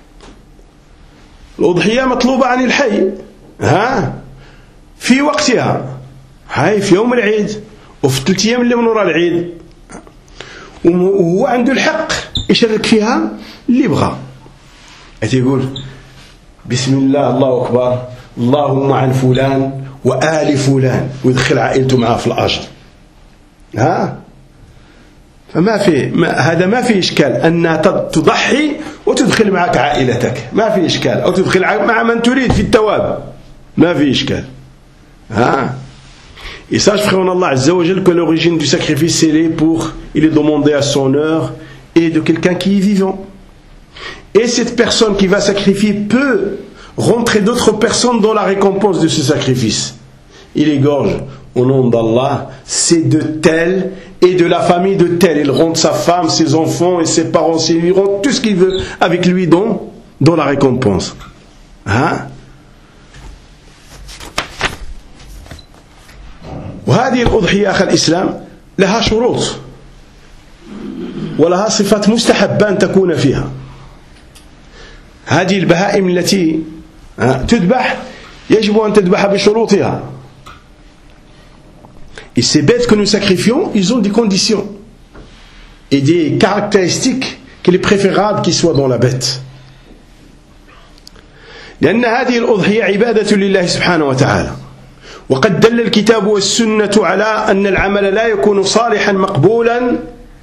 الأضحية مطلوبة عن الحي ها في وقتها هاي في يوم العيد وفي ثلاث أيام اللي من وراء العيد وهو عنده الحق يشارك فيها اللي يبغى. يقول بسم الله الله أكبر اللهم عن فلان وآل فلان ويدخل عائلته معه في الأجر. ها فما في ما هذا ما في إشكال أن تضحي وتدخل معك عائلتك ما في إشكال أو تدخل مع من تريد في التواب ما في إشكال. ها Et sache frère en Allah Azza wa Jal que l'origine du sacrifice c'est pour il est demandé à son heure et de quelqu'un qui est vivant. Et cette personne qui va sacrifier peut rentrer d'autres personnes dans la récompense de ce sacrifice. Il égorge au nom d'Allah, c'est de tel et de la famille de tel. Il rentre sa femme, ses enfants et ses parents. Il lui rentre tout ce qu'il veut avec lui dans, dans la récompense. Hein? وهذه الأضحية أخي الإسلام لها شروط ولها صفات مستحبة أن تكون فيها. هذه البهائم التي تذبح يجب أن تذبح بشروطها. Et ces bêtes que nous sacrifions, ils ont des conditions et des caractéristiques qu'il est préférable qu'ils soient dans la bête. لأن هذه الأضحية عبادة لله سبحانه وتعالى، وقد دل الكتاب والسنة على أن العمل لا يكون صالحا مقبولا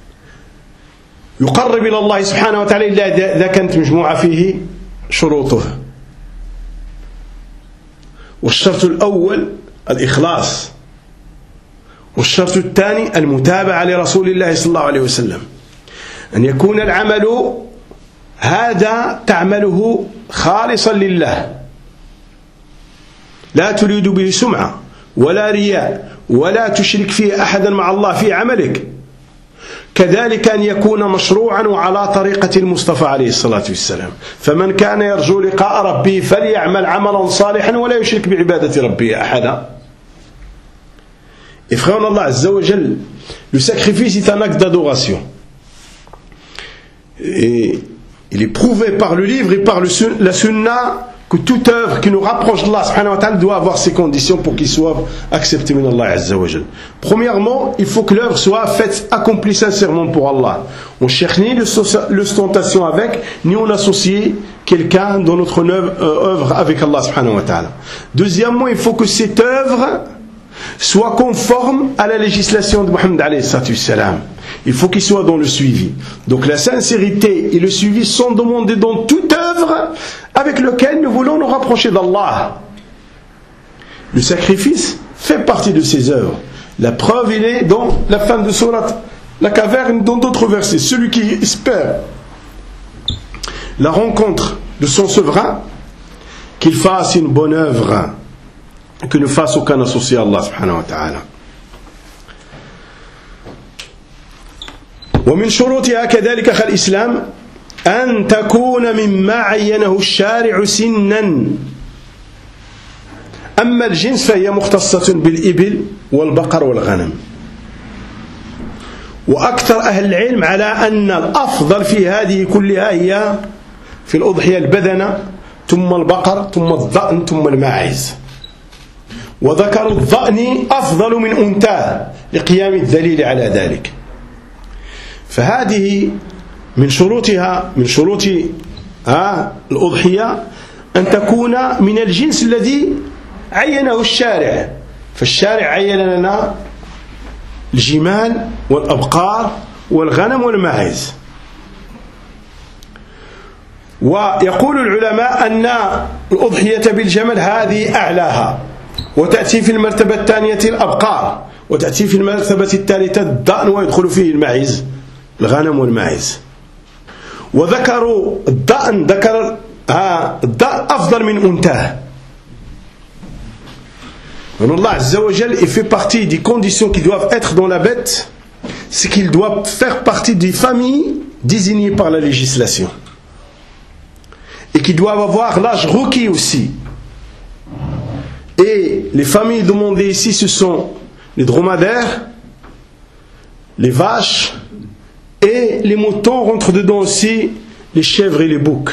يقرب إلى الله سبحانه وتعالى إلا إذا كانت مجموعة فيه شروطه. والشرط الأول الإخلاص، والشرط الثاني المتابعة لرسول الله صلى الله عليه وسلم، أن يكون العمل هذا تعمله خالصا لله، لا تريد به سمعة ولا رياء ولا تشرك فيه أحدا مع الله في عملك. كذلك أن يكون مشروعا وعلى طريقة المصطفى عليه الصلاة والسلام. فمن كان يرجو لقاء ربه فليعمل عملا صالحا ولا يشرك بعبادة ربه أحدا. Et frère Allah Azza wa Jal, le sacrifice est un acte d'adoration. Et il est prouvé par le livre et par le, la sunna que toute œuvre qui nous rapproche d'Allah subhanahu wa ta'ala doit avoir ces conditions pour qu'il soit accepté par Allah Azza wa Jal. Premièrement, il faut que l'œuvre soit faite, accomplie sincèrement pour Allah. On ne cherche ni l'ostentation avec, ni on associe quelqu'un dans notre œuvre avec Allah subhanahu wa ta'ala. Deuxièmement, il faut que cette œuvre soit conforme à la législation de Mohammed alayhi salam. Il faut qu'il soit dans le suivi. Donc la sincérité et le suivi sont demandés dans toute œuvre avec laquelle nous voulons nous rapprocher d'Allah. Le sacrifice fait partie de ces œuvres. La preuve, il est dans la fin de Surat la caverne, dans d'autres versets. Celui qui espère la rencontre de son souverain, qu'il fasse une bonne œuvre, que ne fasse aucun associé à Allah subhanahu wa ta'ala. ومن شروطها كذلك أخي الإسلام أن تكون مما عينه الشارع سنا. أما الجنس فهي مختصة بالإبل والبقر والغنم. وأكثر أهل العلم على أن الأفضل في هذه كلها هي في الأضحية البدنة، ثم البقر، ثم الضأن، ثم الماعز. وذكر الضأن أفضل من أنثاه لقيام الدليل على ذلك. فهذه من شروطها من شروط الأضحية أن تكون من الجنس الذي عينه الشارع. فالشارع عين لنا الجمال والأبقار والغنم والماعز. ويقول العلماء أن الأضحية بالجمل هذه أعلاها، وتأتي في المرتبة الثانية الأبقار، وتأتي في المرتبة الثالثة الضأن، ويدخل فيه الماعز، الغنم والماعز. وذكروا الضأن، ذكر الضأن أفضل من أنثاه. Allah Azza wa Jal, il fait partie des conditions qui doivent être dans la bête, c'est qu'il doit faire partie des familles désignées par la législation, et qui doivent avoir l'âge requis aussi. Et les familles demandées ici, ce sont les dromadaires, les vaches, et les moutons rentrent dedans aussi les chèvres et les boucs.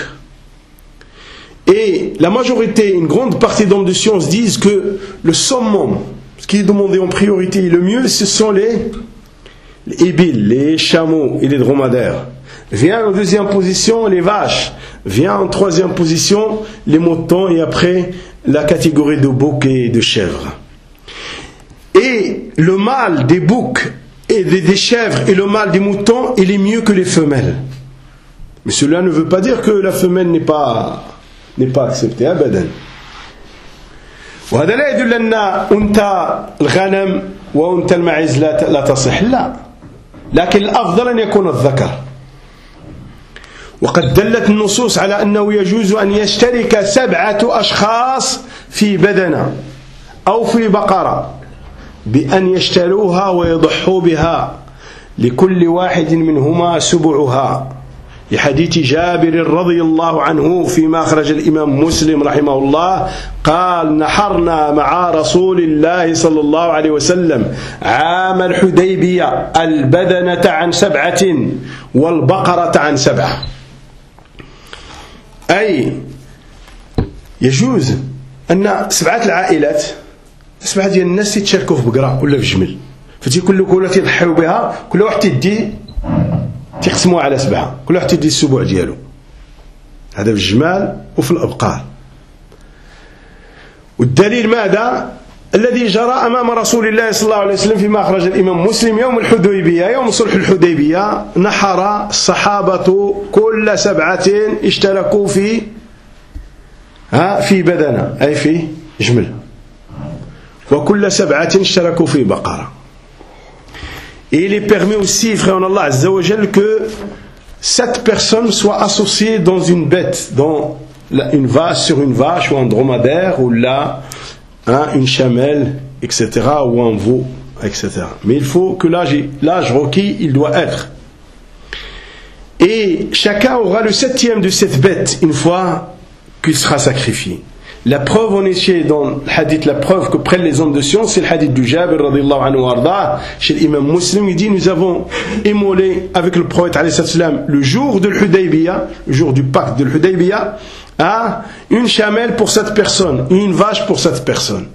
Et la majorité, une grande partie d'hommes de science disent que le summum, ce qui est demandé en priorité et le mieux, ce sont les, les ébiles, les chameaux et les dromadaires. Vient en deuxième position les vaches, vient en troisième position les moutons, et après la catégorie de boucs et de chèvres. Et le mâle des boucs et des, des chèvres et le mâle des moutons, il est mieux que les femelles. Mais cela ne veut pas dire que la femelle n'est pas n'est pas acceptée abadan. وهذا لا يدل أن أنثى الغنم وأنثى الماعز لا لا تصح، لا، لكن الأفضل أن يكون الذكر. وقد دلت النصوص على أنه يجوز أن يشترك سبعة أشخاص في بدنة أو في بقرة بأن يشتروها ويضحوا بها، لكل واحد منهما سبعها، لحديث جابر رضي الله عنه فيما أخرج الإمام مسلم رحمه الله قال نحرنا مع رسول الله صلى الله عليه وسلم عام الحديبية البدنة عن سبعة والبقرة عن سبعة. أي يجوز أن سبعة العائلات سبعة ديال الناس يتشاركوا في بقرة ولا في جمل، فتيكون كل واحد يضحيوا بها، كل واحد يدي تقسموها على سبعة، كل واحد يدي السبوع ديالو. هذا في الجمال وفي الأبقار. والدليل ماذا؟ الذي جرى أمام رسول الله صلى الله عليه وسلم فيما أخرج الإمام مسلم يوم الحديبية، يوم صلح الحديبية نحر الصحابة كل سبعة اشتركوا في ها في بدنة أي في جمل، وكل سبعة اشتركوا في بقرة. Et il est permis aussi, frère en Allah Azza wa Jal, que sept personnes soient associées dans une bête, dans une vache, sur une vache ou un dromadaire ou là, hein, une chamelle, et cetera, ou un veau, et cetera. Mais il faut que l'âge, l'âge requis, il doit être. Et chacun aura le septième de cette bête une fois qu'il sera sacrifié. La preuve, on est chez, dans le hadith, la preuve que prennent les hommes de science, c'est le hadith du Jabir radiyallahu anhu warda, chez l'imam Muslim, il dit, nous avons immolé avec le prophète alayhi salam le jour de l'Hudaybiyah, le jour du pacte de l'Hudaybiyah, à une chamelle pour cette personne, une vache pour cette personne.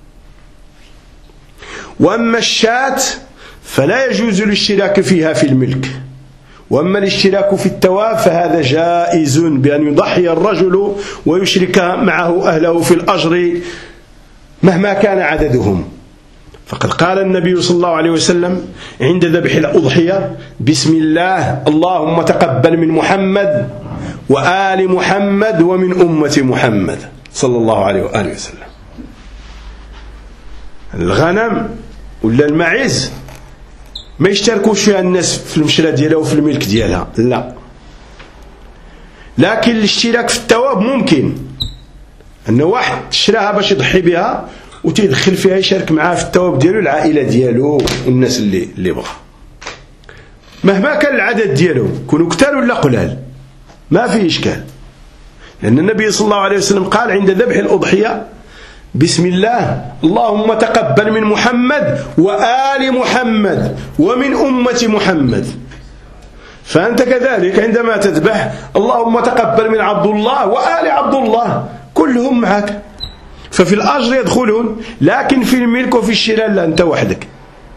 وأما الشاة فلا يجوز الاشتراك فيها في الملك. وأما الاشتراك في التواب فهذا جائز بأن يضحي الرجل ويشرك معه أهله في الأجر مهما كان عددهم. فقد قال النبي صلى الله عليه وسلم عند ذبح الأضحية بسم الله اللهم تقبل من محمد وآل محمد ومن أمة محمد صلى الله عليه وآله وسلم. الغنم ولا المعز ما يشتركوش فيها الناس في المشرى ديالها وفي الملك ديالها، لا. لكن الاشتراك في الثواب ممكن أن واحد شراها باش يضحي بها وتيدخل فيها يشارك معها في الثواب ديالو العائلة ديالو والناس اللي اللي بغا، مهما كان العدد ديالو، كونوا كتار ولا قلال ما فيه إشكال. لأن النبي صلى الله عليه وسلم قال عند ذبح الأضحية بسم الله اللهم تقبل من محمد وآل محمد ومن أمة محمد. فأنت كذلك عندما تذبح اللهم تقبل من عبد الله وآل عبد الله كلهم معك، ففي الأجر يدخلون، لكن في الملك وفي الشراء لا، أنت وحدك.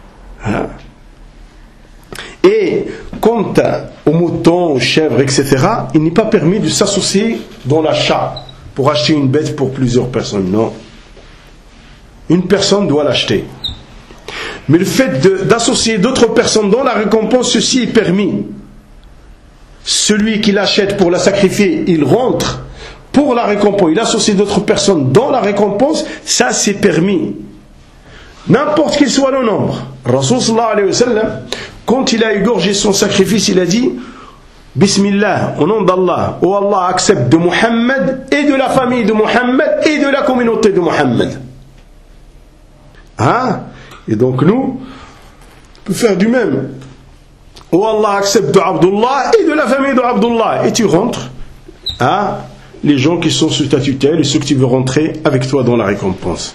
Et quant aux moutons, aux chèvres, et cetera, il n'est pas permis de s'associer dans l'achat pour acheter une bête pour plusieurs personnes, non. Une personne doit l'acheter. Mais le fait de, d'associer d'autres personnes dans la récompense, ceci est permis. Celui qui l'achète pour la sacrifier, il rentre pour la récompense. Il associe d'autres personnes dans la récompense, ça c'est permis. N'importe qu'il soit le nombre. Rasul sallallahu alayhi wa sallam, quand il a égorgé son sacrifice, il a dit Bismillah, au nom d'Allah, oh Allah accepte de Muhammad et de la famille de Muhammad et de la communauté de Muhammad. Hein? Et donc nous, on peut faire du même. Oh Allah accepte de Abdullah et de la famille de Abdullah. Et tu rentres à les gens qui sont sous ta tutelle et ceux qui veulent rentrer avec toi dans la récompense.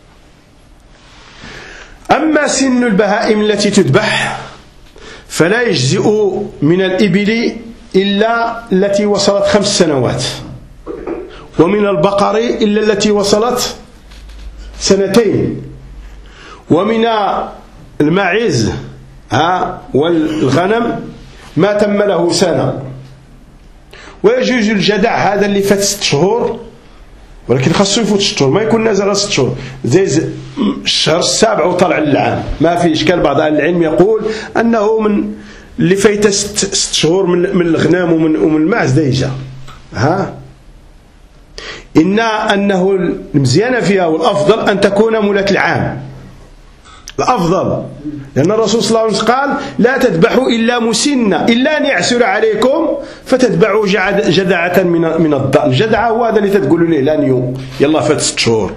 أما سن البهائم التي تذبح فلا يجزئ من الإبل إلا التي وصلت خمس سنوات، ومن البقر إلا التي وصلت سنتين، ومن الماعز ها والغنم ما تم له سنة. ويجوز الجدع هذا اللي فات ست شهور، ولكن خاصو يفوت ست شهور، ما يكون نازل على ست شهور زي الشهر السابع وطلع للعام، ما في إشكال. بعض أهل العلم يقول أنه من اللي فايت ست, ست شهور من, من الغنام ومن, ومن الماعز ديجا. ها إن أنه المزيانة فيها والأفضل أن تكون مولاة العام، الأفضل، لأن الرسول صلى الله عليه وسلم قال لا تذبحوا إلا مسنة إلا أن يعسر عليكم فتذبحوا جدعة من من الضأن. الجدعة هو هذا اللي تقولوا ليه لانيو يلا فات ست شهور،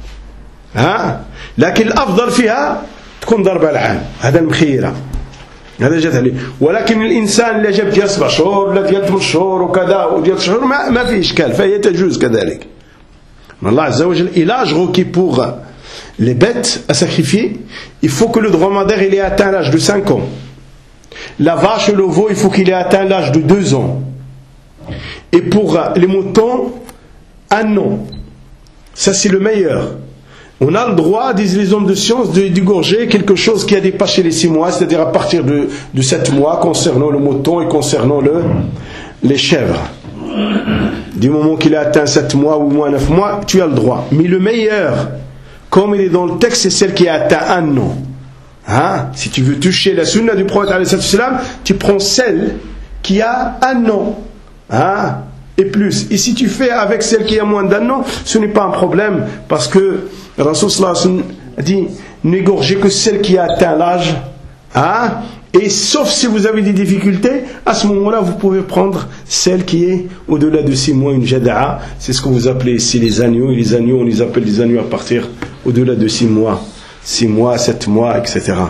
ها، لكن الأفضل فيها تكون ضربة العام، هذا المخيرة. هذا جات عليه. ولكن الإنسان اللي جاب ديال سبع شهور ولا ديال ثمان شهور وكذا وديال شهور ما, ما فيه إشكال, فهي تجوز كذلك. Allah Azza wa Jal, il a requis pour les bêtes à sacrifier, il faut que le dromadaire il ait atteint l'âge de cinq ans. La vache et le veau, il faut qu'il ait atteint l'âge de deux ans. Et pour les moutons, un an. Ça c'est le meilleur. On a le droit, disent les hommes de science, de dégorger quelque chose qui a dépassé les six mois, c'est-à-dire à partir de, de sept mois concernant le mouton et concernant le, les chèvres. Du moment qu'il a atteint sept mois ou moins neuf mois, tu as le droit. Mais le meilleur, comme il est dans le texte, c'est celle qui a atteint un an. Hein? Si tu veux toucher la sunna du prophète, tu prends celle qui a un an. Hein? Et plus. Et si tu fais avec celle qui a moins d'un an, ce n'est pas un problème. Parce que Rasul sallallahu alayhi wa sallam a dit, n'égorgez que celle qui a atteint l'âge. Hein? Et sauf si vous avez des difficultés, à ce moment-là, vous pouvez prendre celle qui est au-delà de six mois, une jada'a. C'est ce que vous appelez ici les agneaux. Et les agneaux, on les appelle des agneaux à partir au-delà de six mois. six mois, sept mois, et cetera.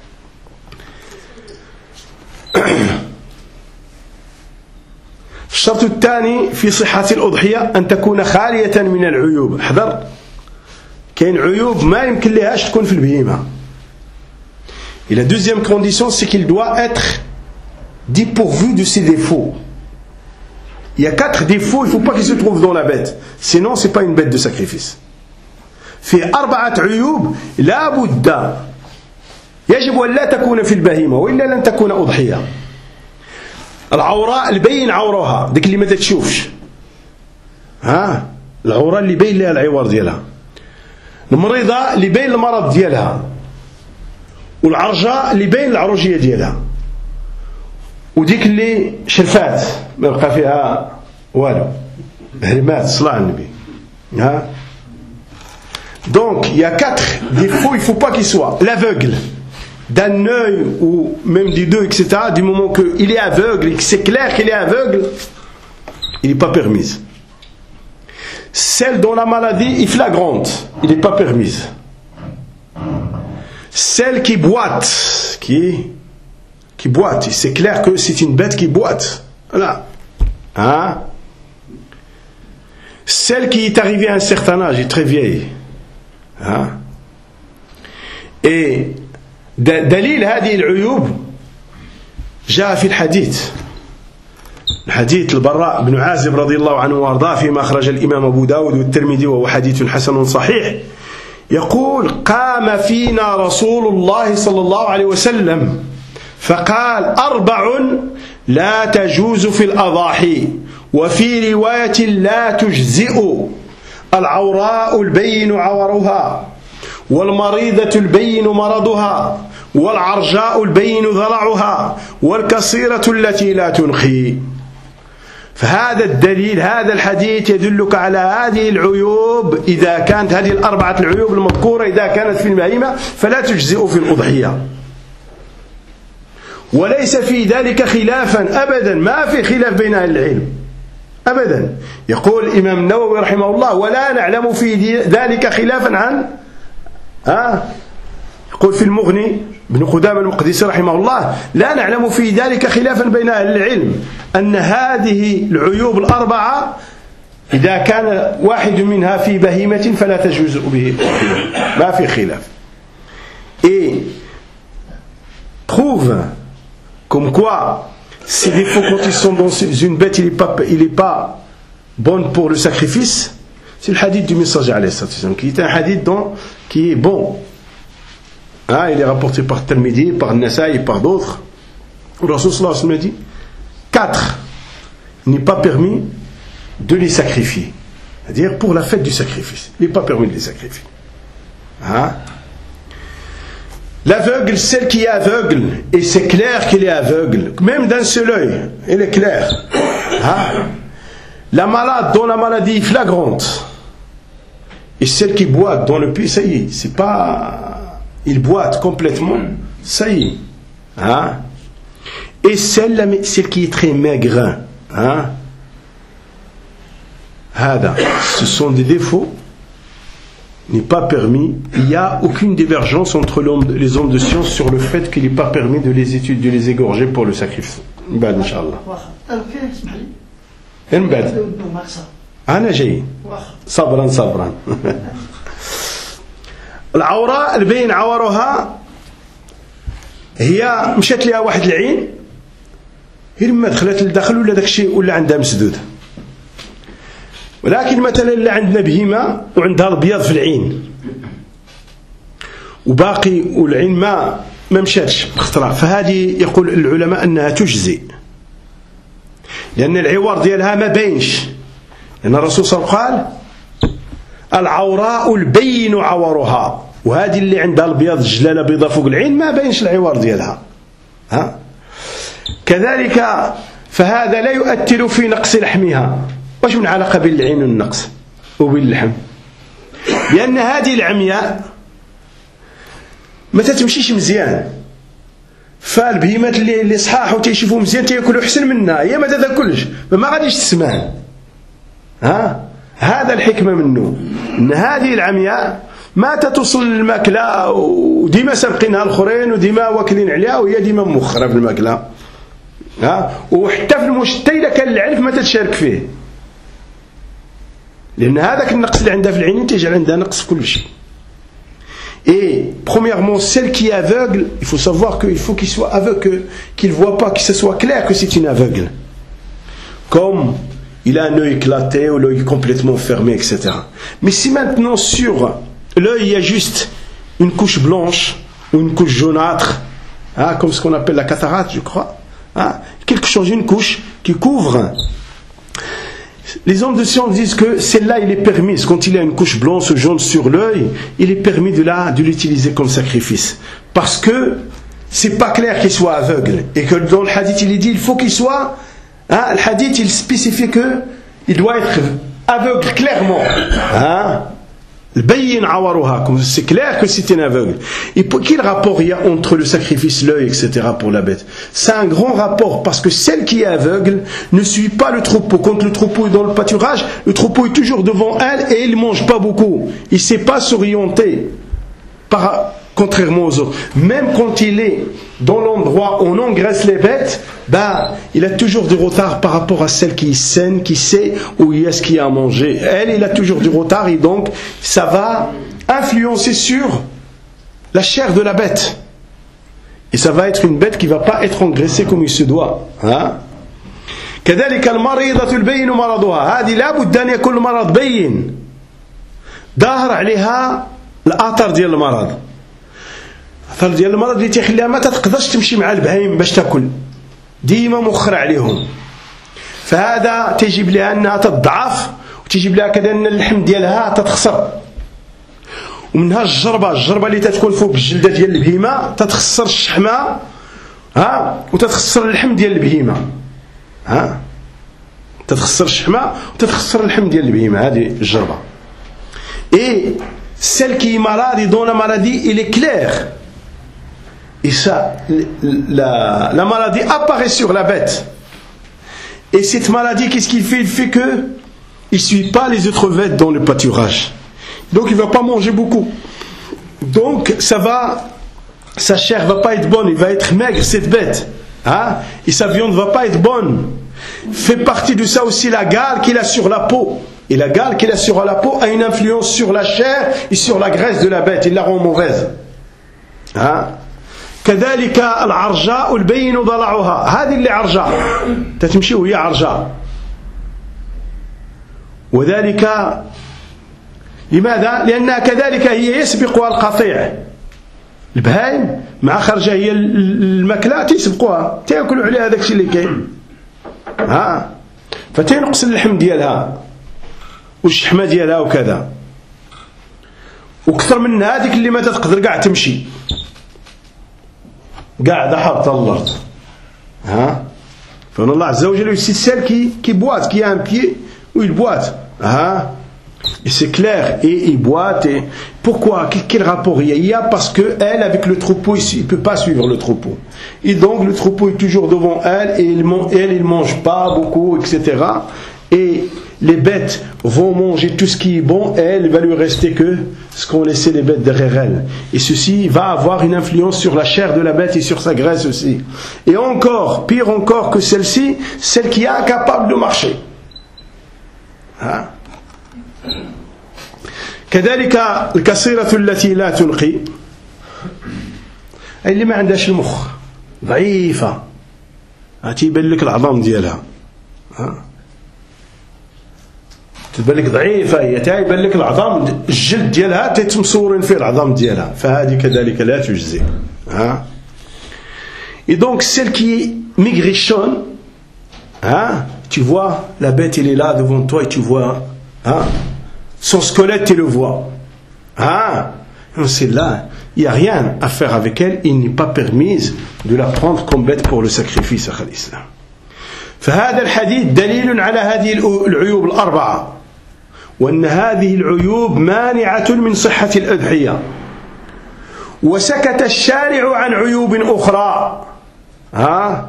الشرط الثاني في صحة الأضحية أن تكون خالية من العيوب. احذر, كاين عيوب ما يمكن لهاش تكون في البهيمة. Et la deuxième condition, c'est qu'il doit être dépourvu de ses défauts. Il y a quatre défauts, il ne faut pas qu'ils se trouvent dans la bête. Sinon, ce n'est pas une bête de sacrifice. في أربعة عيوب لا بد يجب أن لا تكون في البهيمة وإلا لن تكون أضحية. العوراء اللي بين عورها ديك اللي ما تشوفش, ها العوراء اللي بين لها العوار ديالها, المريضة اللي بين المرض ديالها, والعرجاء اللي بين العروجية ديالها, وديك اللي شرفات ما بقى فيها والو, هرمات صلاة على النبي. ها donc il y a quatre défauts, il ne faut pas qu'il soit l'aveugle d'un œil ou même des deux, et cetera. Du moment qu'il est aveugle et que c'est clair qu'il est aveugle, il n'est pas permise. Celle dont la maladie est flagrante, il n'est pas permise. Celle qui boite, qui, qui boite, c'est clair que c'est une bête qui boite. Voilà. Hein? Celle qui est arrivée à un certain âge, est très vieille. Hein? Et دليل هذه العيوب جاء في الحديث الحديث البراء بن عازب رضي الله عنه وارضاه فيما أخرج الإمام أبو داود والترمذي وهو حديث حسن صحيح, يقول قام فينا رسول الله صلى الله عليه وسلم فقال أربع لا تجوز في الأضاحي وفي رواية لا تجزئ العوراء البين عورها والمريضة البين مرضها والعرجاء البين ضلعها والكصيرة التي لا تنخي. فهذا الدليل, هذا الحديث يدلك على هذه العيوب. إذا كانت هذه الأربعة العيوب المذكورة إذا كانت في البهيمة فلا تجزئ في الأضحية. وليس في ذلك خلافا أبدا, ما في خلاف بين أهل العلم أبدا. يقول الإمام النووي رحمه الله ولا نعلم في ذلك خلافا عن ها يقول في المغني ابن قدامة المقدسي رحمه الله لا نعلم في ذلك خلافا بين أهل العلم أن هذه العيوب الأربعة إذا كان واحد منها في بهيمة فلا تجوز به, ما في خلاف. Et prouve comme quoi ces défauts quand ils sont dans une bête il n'est pas, il est pas bon pour le sacrifice. C'est le hadith du messager alayhi sallam, qui est un hadith dont, qui est bon. Hein, il est rapporté par Tirmidhi, par Nasaï et par d'autres. Le Rasul sallallahu alayhi wa sallam dit quatre, il n'est pas permis de les sacrifier. C'est-à-dire pour la fête du sacrifice. Il n'est pas permis de les sacrifier. Hein? L'aveugle, celle qui est aveugle, et c'est clair qu'elle est aveugle, même d'un seul œil, elle est claire. Hein? La malade dont la maladie est flagrante, et celle qui boite dans le pays, ça y est, c'est pas, il boite complètement, ça y est. Hein? Et celle, celle qui est très maigre, hein? Ce sont des défauts n'est pas permis. Il n'y a aucune divergence entre les hommes de science sur le fait qu'il n'est pas permis de les étudier, de les égorger pour le sacrifice. Ben, Inch'Allah. أنا جاي صبرا صبرا. العورة البين عورها هي مشات لها واحد العين هي لما دخلت لداخل ولا داك الشيء ولا عندها مسدود. ولكن مثلا اللي عندنا بهيمة وعندها البياض في العين وباقي والعين ما ما مشاتش بخطرة، فهذه يقول العلماء أنها تجزي لأن العوار ديالها ما باينش، لأن الرسول صلى الله عليه وسلم قال العوراء البين عورها، وهذه اللي عندها البياض الجلالة بيضة فوق العين ما باينش العوار ديالها. ها كذلك فهذا لا يؤثر في نقص لحمها. واش من علاقة بين العين والنقص وبين اللحم؟ لأن هذه العمياء ما تتمشيش مزيان، فالبهيمات اللي اللي صحاح وتيشوفوا مزيان تياكلوا احسن منها، هي ما تاكلش فما غاديش تسمان. ها هذا الحكمة منه ان هذه العمياء ما تتوصل للماكلة وديما سابقينها الاخرين وديما واكلين عليها وهي ديما موخرة في الماكلة. ها وحتى في المشتى اذا كان العنف ما تتشارك فيه، لأن هذاك النقص اللي عندها في العينين تجعل عندها نقص في كل شيء. Et premièrement, celle qui est aveugle, il faut savoir qu'il faut qu'il soit aveugle, qu'il ne voit pas, que ce soit clair que c'est une aveugle. Comme il a un œil éclaté ou l'œil complètement fermé, et cetera. Mais si maintenant sur l'œil il y a juste une couche blanche ou une couche jaunâtre, hein, comme ce qu'on appelle la cataracte, je crois, hein, quelque chose, une couche qui couvre. Les hommes de science disent que celle-là, il est permis. Quand il a une couche blanche ou jaune sur l'œil, il est permis de, la, de l'utiliser comme sacrifice. Parce que c'est pas clair qu'il soit aveugle. Et que dans le hadith, il est dit, il faut qu'il soit... Hein, le hadith, il spécifie qu'il doit être aveugle clairement. Hein, c'est clair que c'est un aveugle. Et pour quel rapport il y a entre le sacrifice, l'œil, et cetera pour la bête? C'est un grand rapport parce que celle qui est aveugle ne suit pas le troupeau. Quand le troupeau est dans le pâturage, le troupeau est toujours devant elle et il ne mange pas beaucoup. Il ne sait pas s'orienter, par, contrairement aux autres. Même quand il est dans l'endroit où on engraisse les bêtes, ben, il a toujours du retard par rapport à celle qui est saine, qui sait où il y a ce qu'il y a à manger. Elle, il a toujours du retard et donc ça va influencer sur la chair de la bête. Et ça va être une bête qui ne va pas être engraissée comme il se doit. Hein? كذلك المريضة البين مرضها هذه لا بد أن يكون المرض بين ظاهر عليها الآثار ديال المرض. الآثار ديال المرض اللي تيخليها ما تقدرش تمشي مع البهايم باش تاكل ديما مخر عليهم، فهذا تجيب لها أنها تضعف وتجيب لها كذا أن اللحم ديالها تتخسر. ومنها الجربة الجربة اللي تتكون فوق الجلدة ديال البهيمة تتخسر الشحمة ها وتتخسر اللحم ديال البهيمة. ها تتخسر الشحمة وتتخسر اللحم ديال البهيمة، هذه الجربة. Et celle qui est malade dans la maladie, il est clair. Et ça, la, la maladie apparaît sur la bête. Et cette maladie, qu'est-ce qu'il fait? Il fait que il ne suit pas les autres bêtes dans le pâturage. Donc il ne va pas manger beaucoup. Donc ça va, sa chair ne va pas être bonne, il va être maigre cette bête. Hein? Et sa viande ne va pas être bonne. Fait partie de ça aussi la gale qu'il a sur la peau. Et la gale qu'il a sur la peau a une influence sur la chair et sur la graisse de la bête. Il la rend mauvaise. Hein? كذلك العرجاء البين ضلعها هذه اللي عرجاء تتمشي وهي عرجاء. وذلك لماذا؟ لأنها كذلك هي يسبقها القطيع. البهايم مع خرجها هي الماكلة تيسبقوها تاكلوا عليها هذاك الشيء اللي كاين. ها فتنقص اللحم ديالها والشحمة ديالها وكذا، وكثر من هذيك اللي ما تقدر كاع تمشي قاعدة حاطة الأرض. ها فإن الله عز وجل c'est celle qui qui boite, qui a un pied où il boite. Hein? Et c'est clair, et il boite. Et pourquoi? Quel rapport il y a? Il y a parce que elle, avec le troupeau, il ne peut pas suivre le troupeau. Et donc le troupeau est toujours devant elle, et elle, elle il mange pas beaucoup, et cetera. Et les bêtes vont manger tout ce qui est bon et elle, il va lui rester que ce qu'ont laissé les bêtes derrière elle. Et ceci va avoir une influence sur la chair de la bête et sur sa graisse aussi. Et encore, pire encore que celle-ci, celle qui est incapable de marcher. Hein? كذلك الكسيرة التي لا تلقي أي اللي ما عندهاش المخ ضعيفة تيبان لك العظام ديالها تبان لك ضعيفة هي تيبان لك العظام الجلد ديالها تيتمصورين فيه العظام ديالها فهذه كذلك لا تجزي ها et donc celle qui maigrichonne hein tu vois la bête elle est là devant toi et tu vois hein son squelette tu le vois hein c'est là il n'y a rien à faire avec elle il n'est pas permis de la prendre comme bête pour le sacrifice à l'islam فهذا الحديث دليل على هذه العيوب الأربعة وأن هذه العيوب مانعة من صحة الأضحية وسكت الشارع عن عيوب أخرى ها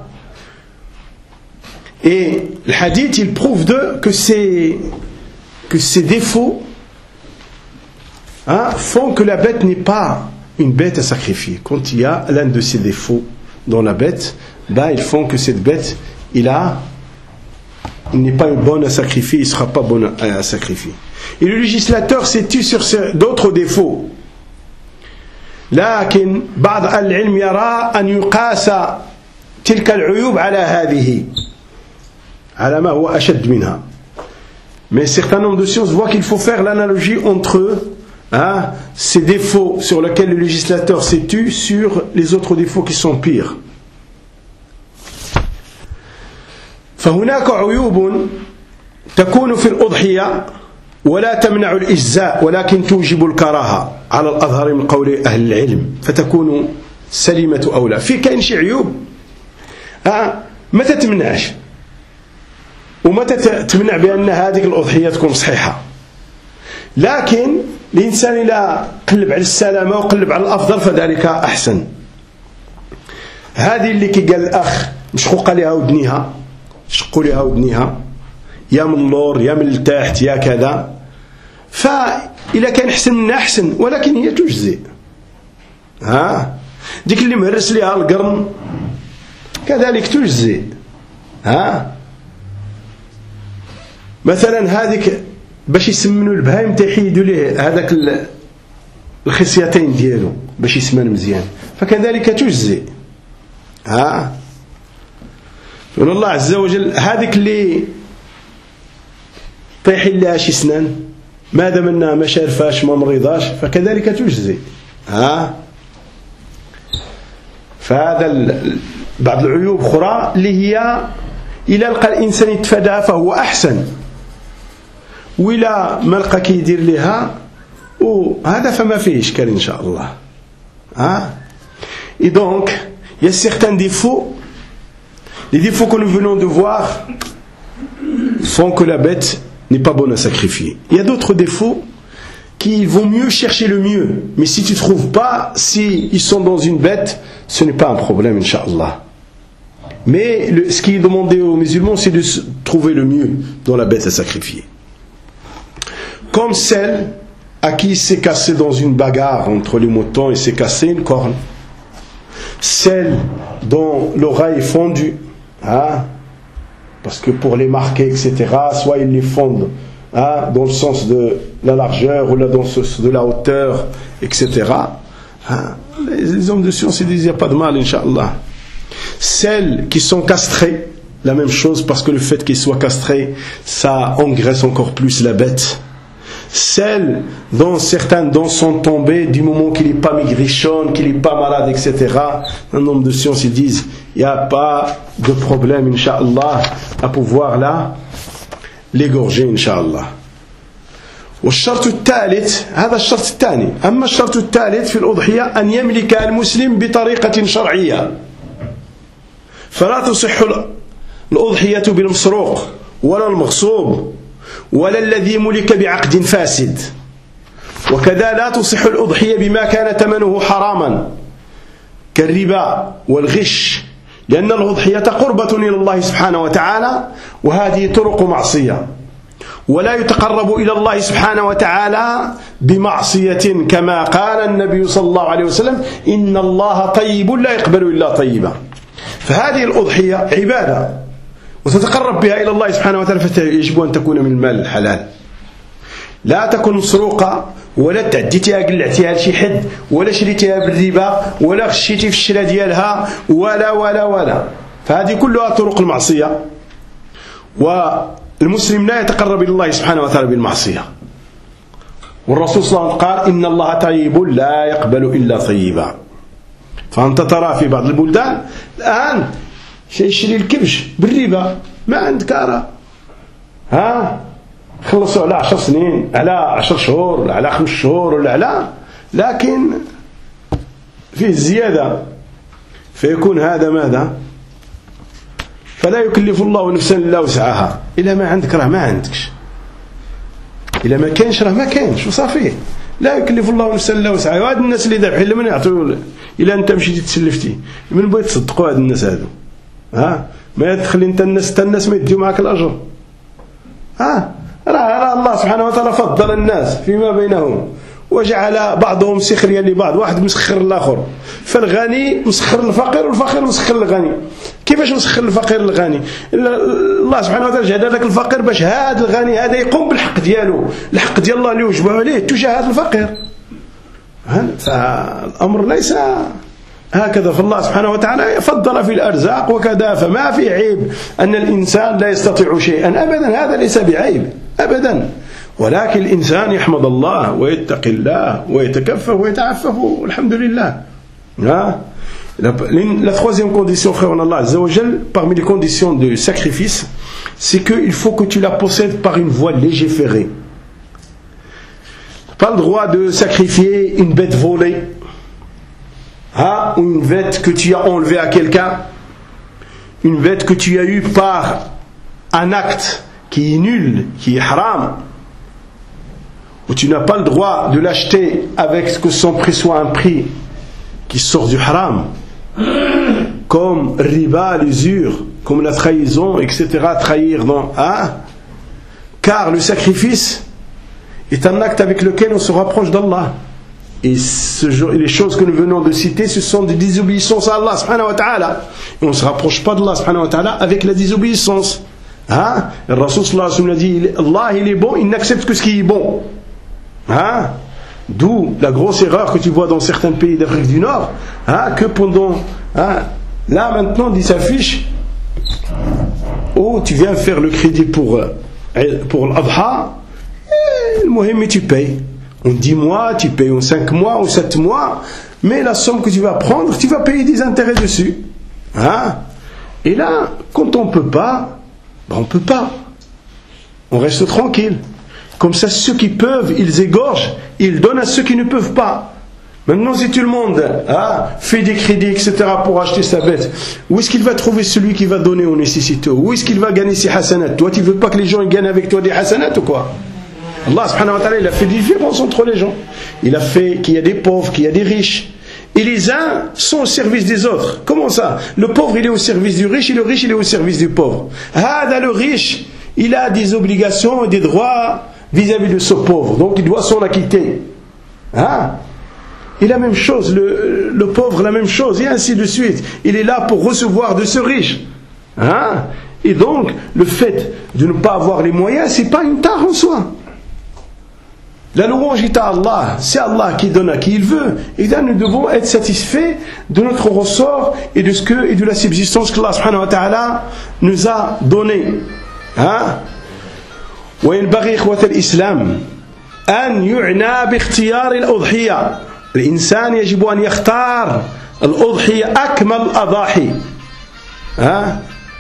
et le hadith il prouve de, que ces que ces défauts hein, font que la bête n'est pas une bête à sacrifier. Quand il y a l'un de ces défauts dans la bête, ben, ils font que cette bête il a il n'est pas une bonne à sacrifier, il ne sera pas bon à sacrifier. Et le législateur s'est tu sur d'autres défauts. لكن بعض العلم يرى أن يقاس تلك العيوب على هذه على ما هو أشد منها. Mais certains nombres de sciences voient qu'il faut faire l'analogie entre hein, ces défauts sur lesquels le législateur s'est tu sur les autres défauts qui sont pires. فهناك عيوب تكون في الأضحية ولا تمنع الإجزاء ولكن توجب الكراهة على الأظهر من قول أهل العلم فتكون سليمة أولى. في كاين شي عيوب آه ما تتمنعش وما تمنع بأن هذه الأضحية تكون صحيحة لكن الإنسان إذا قلب على السلامة وقلب على الأفضل فذلك أحسن. هذه اللي كي قال الأخ مشقوق عليها ودنيها شقوا لها ودنيها يا من اللور يا من التحت يا كذا فإذا كان أحسن منها أحسن ولكن هي تجزئ ها ديك اللي مهرس لها القرن كذلك تجزئ ها مثلا هذيك باش يسمنوا البهايم تيحيدوا ليه هذاك الخصيتين ديالو باش يسمن مزيان فكذلك تجزئ ها يقول الله عز وجل هذيك اللي طيحين لها شي سنان ما دام انها ما شارفاش ما مريضاش فكذلك تجزي ها فهذا بعض العيوب اخرى اللي هي الى لقى الانسان يتفاداها فهو احسن ولا ما لقى كيدير لها وهذا فما فيه اشكال ان شاء الله ها et donc il y a certains défauts. Les défauts que nous venons de voir font que la bête n'est pas bonne à sacrifier. Il y a d'autres défauts qui vont mieux chercher le mieux. Mais si tu ne trouves pas, si ils sont dans une bête, ce n'est pas un problème, Inch'Allah. Mais le, ce qui est demandé aux musulmans, c'est de trouver le mieux dans la bête à sacrifier. Comme celle à qui s'est cassé dans une bagarre entre les moutons et s'est cassé une corne. Celle dont l'oreille est fondue. Hein? Parce que pour les marquer, et cetera, soit ils les fondent hein, dans le sens de la largeur ou là, dans le sens de la hauteur, et cetera. Hein? Les, les hommes de science ils disent il n'y a pas de mal, Inch'Allah. Celles qui sont castrées, la même chose, parce que le fait qu'ils soient castrés, ça engraisse encore plus la bête. Celles dont certains dents sont tombées du moment qu'il n'est pas maigrichonne, qu'il n'est pas malade, et cetera. Un nombre de sciences ils disent il n'y a pas de problème, Inch'Allah, à pouvoir là l'égorger, Inch'Allah. والشرط الثالث هذا الشرط الثاني. أما الشرط الثالث في الأضحية أن يملك المسلم بطريقة شرعية فلا تصح الأضحية بالمسروق ولا المغصوب ولا الذي ملك بعقد فاسد وكذا لا تصح الأضحية بما كان ثمنه حراما كالربا والغش لأن الأضحية قربة إلى الله سبحانه وتعالى وهذه طرق معصية ولا يتقرب إلى الله سبحانه وتعالى بمعصية، كما قال النبي صلى الله عليه وسلم: إن الله طيب لا يقبل إلا طيبا. فهذه الأضحية عبادة وتتقرب بها إلى الله سبحانه وتعالى، فيجب أن تكون من المال الحلال، لا تكون مسروقة، ولا تعديتها قلعتها لشي حد، ولا شريتها بالربا، ولا خشيتي في الشراء ديالها، ولا ولا ولا فهذه كلها طرق المعصية. والمسلم لا يتقرب إلى الله سبحانه وتعالى بالمعصية. والرسول صلى الله عليه وسلم قال: إن الله طيب لا يقبل إلا طيبا. فأنت ترى في بعض البلدان الآن يشري الكبش بالربا، ما عندك أرى، ها خلصوا على عشر سنين، على عشر شهور، على خمس شهور، ولا على، لكن فيه الزيادة، فيكون هذا ماذا؟ فلا يكلف الله نفسا إلا وسعها. إلا ما عندك راه ما عندكش، إلا ما كانش راه ما كانش، وصافي. لا يكلف الله نفسا إلا وسعها. وهاد الناس اللي ذابحين لمن يعطوا، إلا أنت مشيتي تسلفتي، من بغيت تصدقوا هاد الناس هادو؟ ها ما تخلي أنت الناس، حتى الناس ما يديو معك الأجر. ها راه الله سبحانه وتعالى فضل الناس فيما بينهم، وجعل بعضهم سخريا لبعض، واحد مسخر الآخر. فالغني مسخر الفقير، والفقير مسخر الغني. كيفاش مسخر الفقير الغني؟ الله سبحانه وتعالى جعل لك الفقير باش هذا الغني هذا يقوم بالحق ديالو، الحق ديال الله اللي يوجب عليه تجاه هذا الفقير. فالأمر ليس هكذا. فالله سبحانه وتعالى فضل في الأرزاق وكذا، فما في عيب أن الإنسان لا يستطيع شيئا أبدا، هذا ليس بعيب أبدا. ولكن الإنسان يحمد الله ويتقي الله ويتكفف ويتعفف، والحمد لله. La, la troisième condition, frère en Allah Azza wa Jal, parmi les conditions de sacrifice, c'est qu'il faut que tu la possèdes par une voie légiférée. Pas le droit de sacrifier une bête volée, hein, ou une bête que tu as enlevée à quelqu'un, une bête que tu as eue par un acte qui est nul, qui est haram, où tu n'as pas le droit de l'acheter avec que son prix soit un prix qui sort du haram, comme riba, l'usure, comme la trahison, et cetera. Trahir, non, hein? Car le sacrifice est un acte avec lequel on se rapproche d'Allah. Et ce, les choses que nous venons de citer, ce sont des désobéissances à Allah subhanahu wa ta'ala. Et on ne se rapproche pas d'Allah subhanahu wa ta'ala avec la désobéissance. Hein? Le Rasul sallallahu alayhi wa sallam a dit: Allah il est bon, il n'accepte que ce qui est bon. Hein? D'où la grosse erreur que tu vois dans certains pays d'Afrique du Nord, hein, que pendant, hein, là maintenant il s'affiche: oh, tu viens faire le crédit pour, pour l'Adha, le Mohim, tu payes en dix mois, tu payes en cinq mois, en sept mois, mais la somme que tu vas prendre, tu vas payer des intérêts dessus. Hein? Et là, quand on ne peut pas, ben on ne peut pas, on reste tranquille. Comme ça, ceux qui peuvent, ils égorgent, ils donnent à ceux qui ne peuvent pas. Maintenant, si tout le monde, hein, fait des crédits, et cetera pour acheter sa bête, où est-ce qu'il va trouver celui qui va donner aux nécessiteux? Où est-ce qu'il va gagner ses hasanats? Toi, tu ne veux pas que les gens gagnent avec toi des hasanats ou quoi? Allah subhanahu wa ta'ala, il a fait des différences entre les gens. Il a fait qu'il y a des pauvres, qu'il y a des riches. Et les uns sont au service des autres. Comment ça? Le pauvre, il est au service du riche, et le riche, il est au service du pauvre. Ah, le riche, il a des obligations et des droits vis-à-vis de ce pauvre, donc il doit s'en acquitter. Hein? Et la même chose, le, le pauvre, la même chose, et ainsi de suite. Il est là pour recevoir de ce riche. Hein? Et donc, le fait de ne pas avoir les moyens, c'est pas une tare en soi. La louange est à Allah, c'est Allah qui donne à qui il veut. Et là, nous devons être satisfaits de notre ressort et de ce que, et de la subsistance que Allah subhanahu wa ta'ala nous a donné. Hein? وينبغي إخوة الإسلام أن يعنى باختيار الأضحية. الإنسان يجب أن يختار الأضحية أكمل الأضاحي. ها؟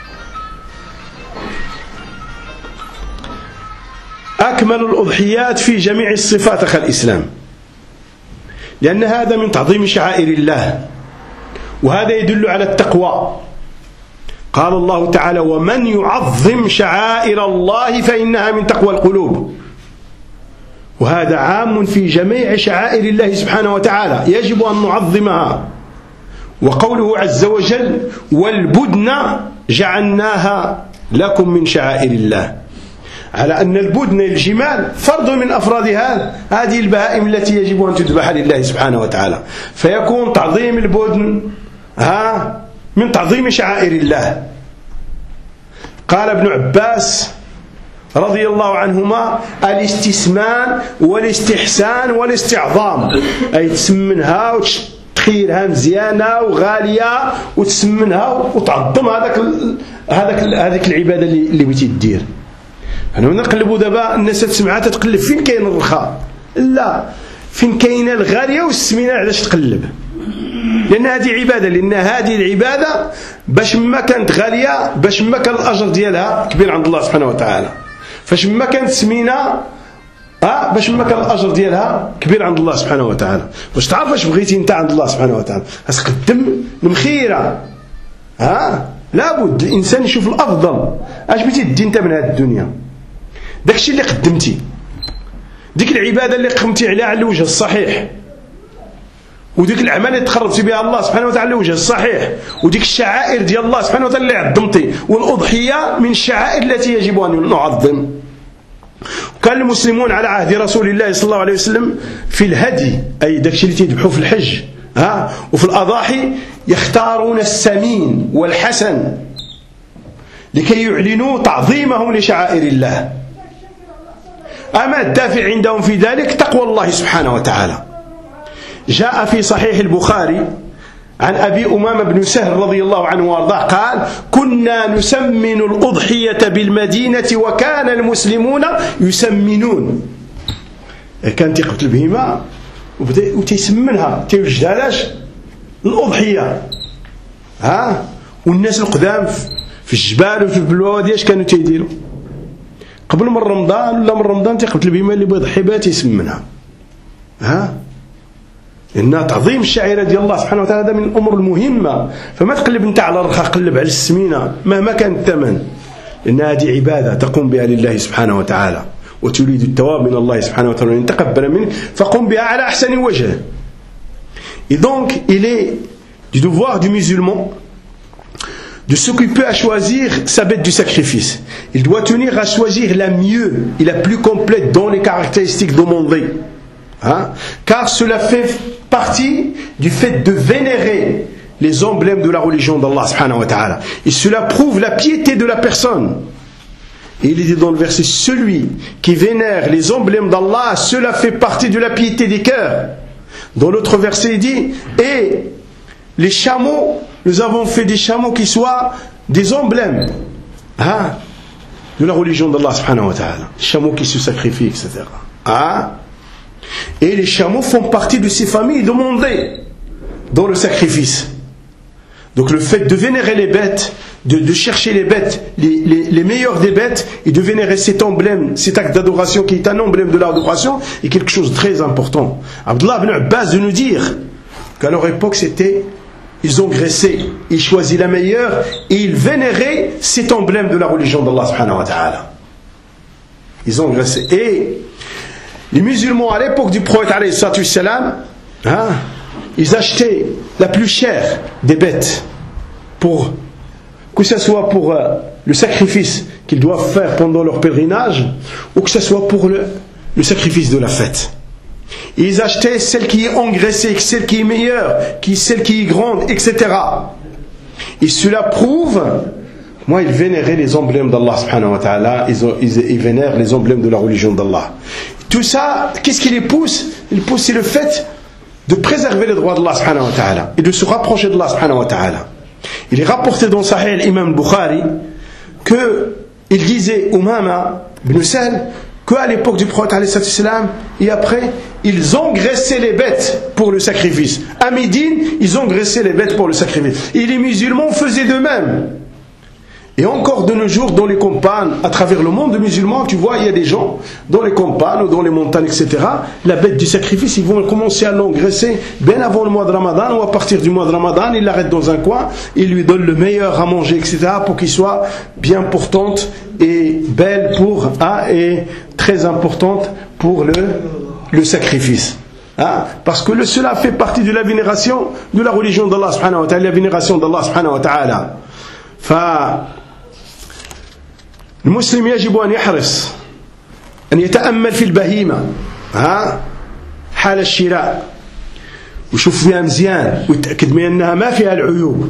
أكمل الأضحيات في جميع الصفات أخي الإسلام، لأن هذا من تعظيم شعائر الله، وهذا يدل على التقوى. قال الله تعالى: ومن يعظم شعائر الله فإنها من تقوى القلوب. وهذا عام في جميع شعائر الله سبحانه وتعالى، يجب أن نعظمها. وقوله عز وجل: والبدن جعلناها لكم من شعائر الله. على أن البدن الجمال فرد من أفراد هذه البهائم التي يجب أن تذبح لله سبحانه وتعالى، فيكون تعظيم البدن ها من تعظيم شعائر الله. قال ابن عباس رضي الله عنهما: الاستسمان والاستحسان والاستعظام، أي تسمنها وتخيرها مزيانة وغالية وتسمنها وتعظم هذاك هذاك هذيك العبادة اللي بغيتي دير. أنا نقلبوا دابا الناس تسمعها تتقلب فين كاين الرخاء، لا فين كاينه الغالية والسمينة علاش تقلب، لأن هذه عبادة، لأن هذه العبادة باش ما كانت غالية باش ما كان الأجر ديالها كبير عند الله سبحانه وتعالى، فاش ما كانت سمينة ها باش ما كان الأجر ديالها كبير عند الله سبحانه وتعالى. واش تعرف واش بغيتي انت عند الله سبحانه وتعالى خاص تقدم المخيرة، ها لابد الإنسان يشوف الأفضل. اش بغيتي دي انت من هذه الدنيا؟ داكشي اللي قدمتي، ديك العبادة اللي قمتي عليها على الوجه الصحيح، وديك الأعمال اللي تقربتي بها الله سبحانه وتعالى على الوجه الصحيح، وديك الشعائر ديال الله سبحانه وتعالى اللي عظمتي. والأضحية من الشعائر التي يجب أن نعظم. وكان المسلمون على عهد رسول الله صلى الله عليه وسلم في الهدي، أي داكشي اللي تيذبحوا في الحج ها وفي الأضاحي، يختارون السمين والحسن لكي يعلنوا تعظيمهم لشعائر الله. أما الدافع عندهم في ذلك تقوى الله سبحانه وتعالى. جاء في صحيح البخاري عن أبي أمامة بن سهل رضي الله عنه وارضاه قال: كنا نسمن الأضحية بالمدينة وكان المسلمون يسمنون. كانت يقتل بهما وتيسمنها تيوجدها لاش الأضحية ها. والناس القدام في الجبال وفي البلواد اش كانوا تيديروا قبل من رمضان ولا من رمضان تيقتل بهما اللي بغى يضحي بها تيسمنها ها، لأن تعظيم الشعيرة ديال الله سبحانه وتعالى هذا من الأمور المهمة. فما تقلب انت على الرخاء، قلب على السمينة مهما كان الثمن، لأن هذه عبادة تقوم بها لله سبحانه وتعالى، وتريد الثواب من الله سبحانه وتعالى وأن يتقبل منك، فقم بها على أحسن وجه. Et donc il est du devoir du musulman de s'occuper à choisir sa bête du sacrifice. Il doit tenir à choisir la mieux et la plus complète dans les caractéristiques demandées. Hein? Car cela fait partie du fait de vénérer les emblèmes de la religion d'Allah subhanahu wa ta'ala. Et cela prouve la piété de la personne. Et il est dit dans le verset: celui qui vénère les emblèmes d'Allah, cela fait partie de la piété des cœurs. Dans l'autre verset il dit: et les chameaux, nous avons fait des chameaux qui soient des emblèmes hein, de la religion d'Allah subhanahu wa ta'ala. Chameaux qui se sacrifient, et cetera. Hein? Et les chameaux font partie de ces familles demandées dans le sacrifice. Donc le fait de vénérer les bêtes, de, de chercher les bêtes, les, les, les meilleures des bêtes, et de vénérer cet emblème, cet acte d'adoration qui est un emblème de l'adoration, est quelque chose de très important. Abdullah ibn Abbas de nous dire qu'à leur époque c'était, ils ont graissé, ils choisissent la meilleure et ils vénéraient cet emblème de la religion d'Allah subhanahu wa ta'ala. Ils ont graissé. Et les musulmans à l'époque du prophète alayhi salatu wassalam, hein, ils achetaient la plus chère des bêtes, pour que ce soit pour euh, le sacrifice qu'ils doivent faire pendant leur pèlerinage, ou que ce soit pour le, le sacrifice de la fête. Et ils achetaient celle qui est engraissée, celle qui est meilleure, qui, celle qui est grande, et cetera. Et cela prouve, moi, ils vénéraient les emblèmes d'Allah subhanahu wa ta'ala, ils, ils, ils vénèrent les emblèmes de la religion d'Allah. Tout ça, qu'est-ce qui les pousse? Il pousse, c'est le fait de préserver les droits d'Allah subhanahu wa ta'ala et de se rapprocher d'Allah subhanahu wa ta'ala. Il est rapporté dans Sahih l'imam Bukhari que il disait Umama ibn Sahl qu'à l'époque du prophète alayhi salatu wassalam et après ils engraissaient les bêtes pour le sacrifice. À Médine, ils engraissaient les bêtes pour le sacrifice. Et les musulmans faisaient de même. Et encore de nos jours, dans les campagnes, à travers le monde musulman, tu vois, il y a des gens, dans les campagnes ou dans les montagnes, et cetera, la bête du sacrifice, ils vont commencer à l'engraisser bien avant le mois de Ramadan, ou à partir du mois de Ramadan, ils l'arrêtent dans un coin, ils lui donnent le meilleur à manger, et cetera, pour qu'il soit bien portante et belle pour, ah, et très importante pour le, le sacrifice. Hein? Parce que le, cela fait partie de la vénération de la religion d'Allah subhanahu wa ta'ala, la vénération d'Allah subhanahu wa ta'ala. Fa المسلم يجب أن يحرص أن يتأمل في البهيمة ها حال الشراء وشوف فيها مزيان ويتأكد من أنها ما فيها العيوب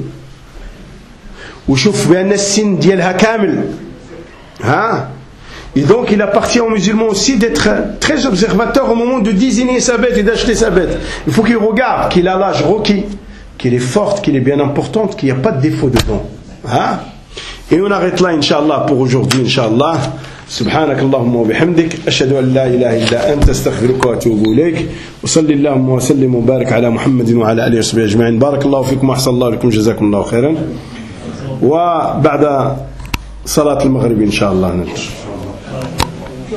وشوف بأن السن ديالها كامل ها. Et donc il appartient aux musulmans aussi d'être très observateur au moment de désigner sa bête et d'acheter sa bête. Il faut qu'il regarde qu'il a l'âge requis, qu'elle est forte, qu'elle est bien importante, qu'il n'y a pas de défaut dedans. Hein? Et on arrête là, Inch'Allah, pour aujourd'hui, Inch'Allah. سبحانك اللهم وبحمدك أشهد أن لا إله إلا أنت أستغفرك وأتوب إليك وصلي اللهم وسلم وبارك على محمد وعلى آله وصحبه أجمعين. بارك الله فيكم وأحسن الله لكم جزاكم الله خيرا. وبعد صلاة المغرب إن شاء الله ننتهي.